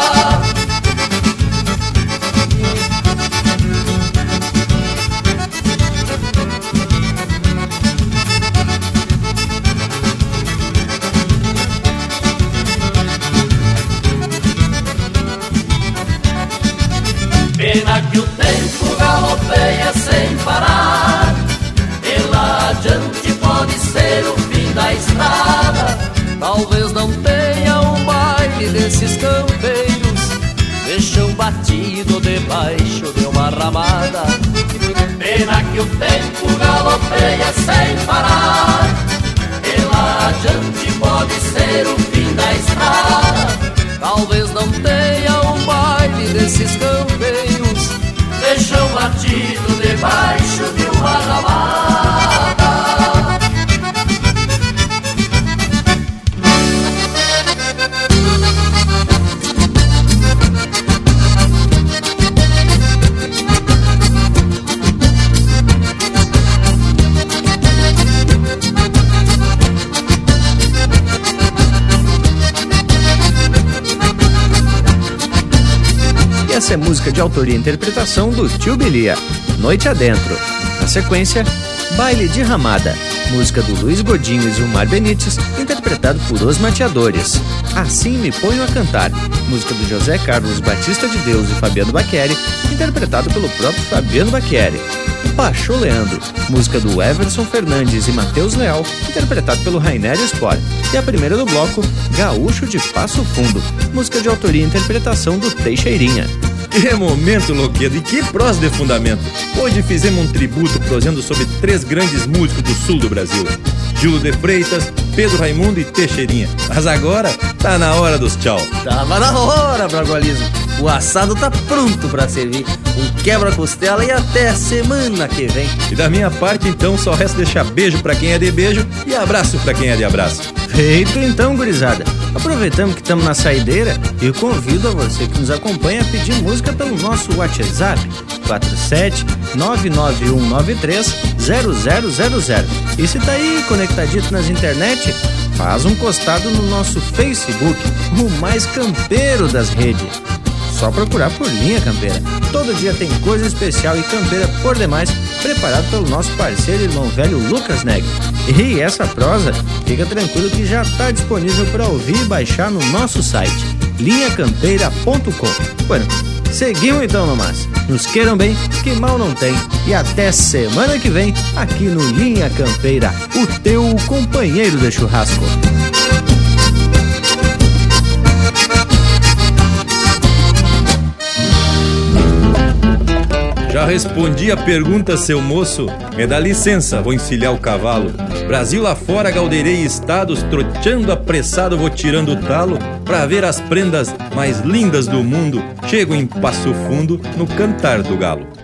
Pena que o tempo galopeia sem parar. Pela adiante pode ser o fim da estrada. Talvez não tenha um baile desses campeiros, deixam batido debaixo de uma ramada. Pena que o tempo galopeia sem parar. Pela adiante pode ser o fim da estrada. Talvez não tenha um baile desses campeiros, deixam batido debaixo de uma ramada. Essa é música de autoria e interpretação do Tio Bilia, Noite Adentro. Na sequência, Baile de Ramada, música do Luiz Godinho e Zilmar Benites, interpretado por Os Mateadores. Assim Me Ponho a Cantar, música do José Carlos Batista de Deus e Fabiano Bacchieri, interpretado pelo próprio Fabiano Bacchieri. Pachô Leandro, música do Everson Fernandes e Matheus Leal, interpretado pelo Rainer Sport. E a primeira do bloco, Gaúcho de Passo Fundo, música de autoria e interpretação do Teixeirinha. Que momento, Loquedo, e que prosa de fundamento! Hoje fizemos um tributo prosendo sobre três grandes músicos do sul do Brasil: Gildo de Freitas, Pedro Raimundo e Teixeirinha. Mas agora tá na hora dos tchau. Tava na hora, Bragualismo. O assado tá pronto pra servir. Um quebra-costela e até semana que vem. E da minha parte, então, só resta deixar beijo pra quem é de beijo e abraço pra quem é de abraço. Feito então, gurizada. Aproveitamos que estamos na saideira e convido a você que nos acompanha a pedir música pelo nosso WhatsApp quatro sete nove nove um nove três zero zero zero zero. E se tá aí conectadito nas internet, faz um costado no nosso Facebook, o mais campeiro das redes. Só procurar por Linha Campeira. Todo dia tem coisa especial e campeira por demais, preparado pelo nosso parceiro e irmão velho Lucas Neg. E essa prosa, fica tranquilo que já está disponível para ouvir e baixar no nosso site, linha campeira ponto com. Bueno, seguimos então no mas. Nos queiram bem, que mal não tem. E até semana que vem, aqui no Linha Campeira, o teu companheiro de churrasco. Já respondi a pergunta, seu moço. Me dá licença, vou encilhar o cavalo. Brasil lá fora, galdeirei estados, troteando apressado vou tirando o talo, pra ver as prendas mais lindas do mundo. Chego em Passo Fundo no cantar do galo.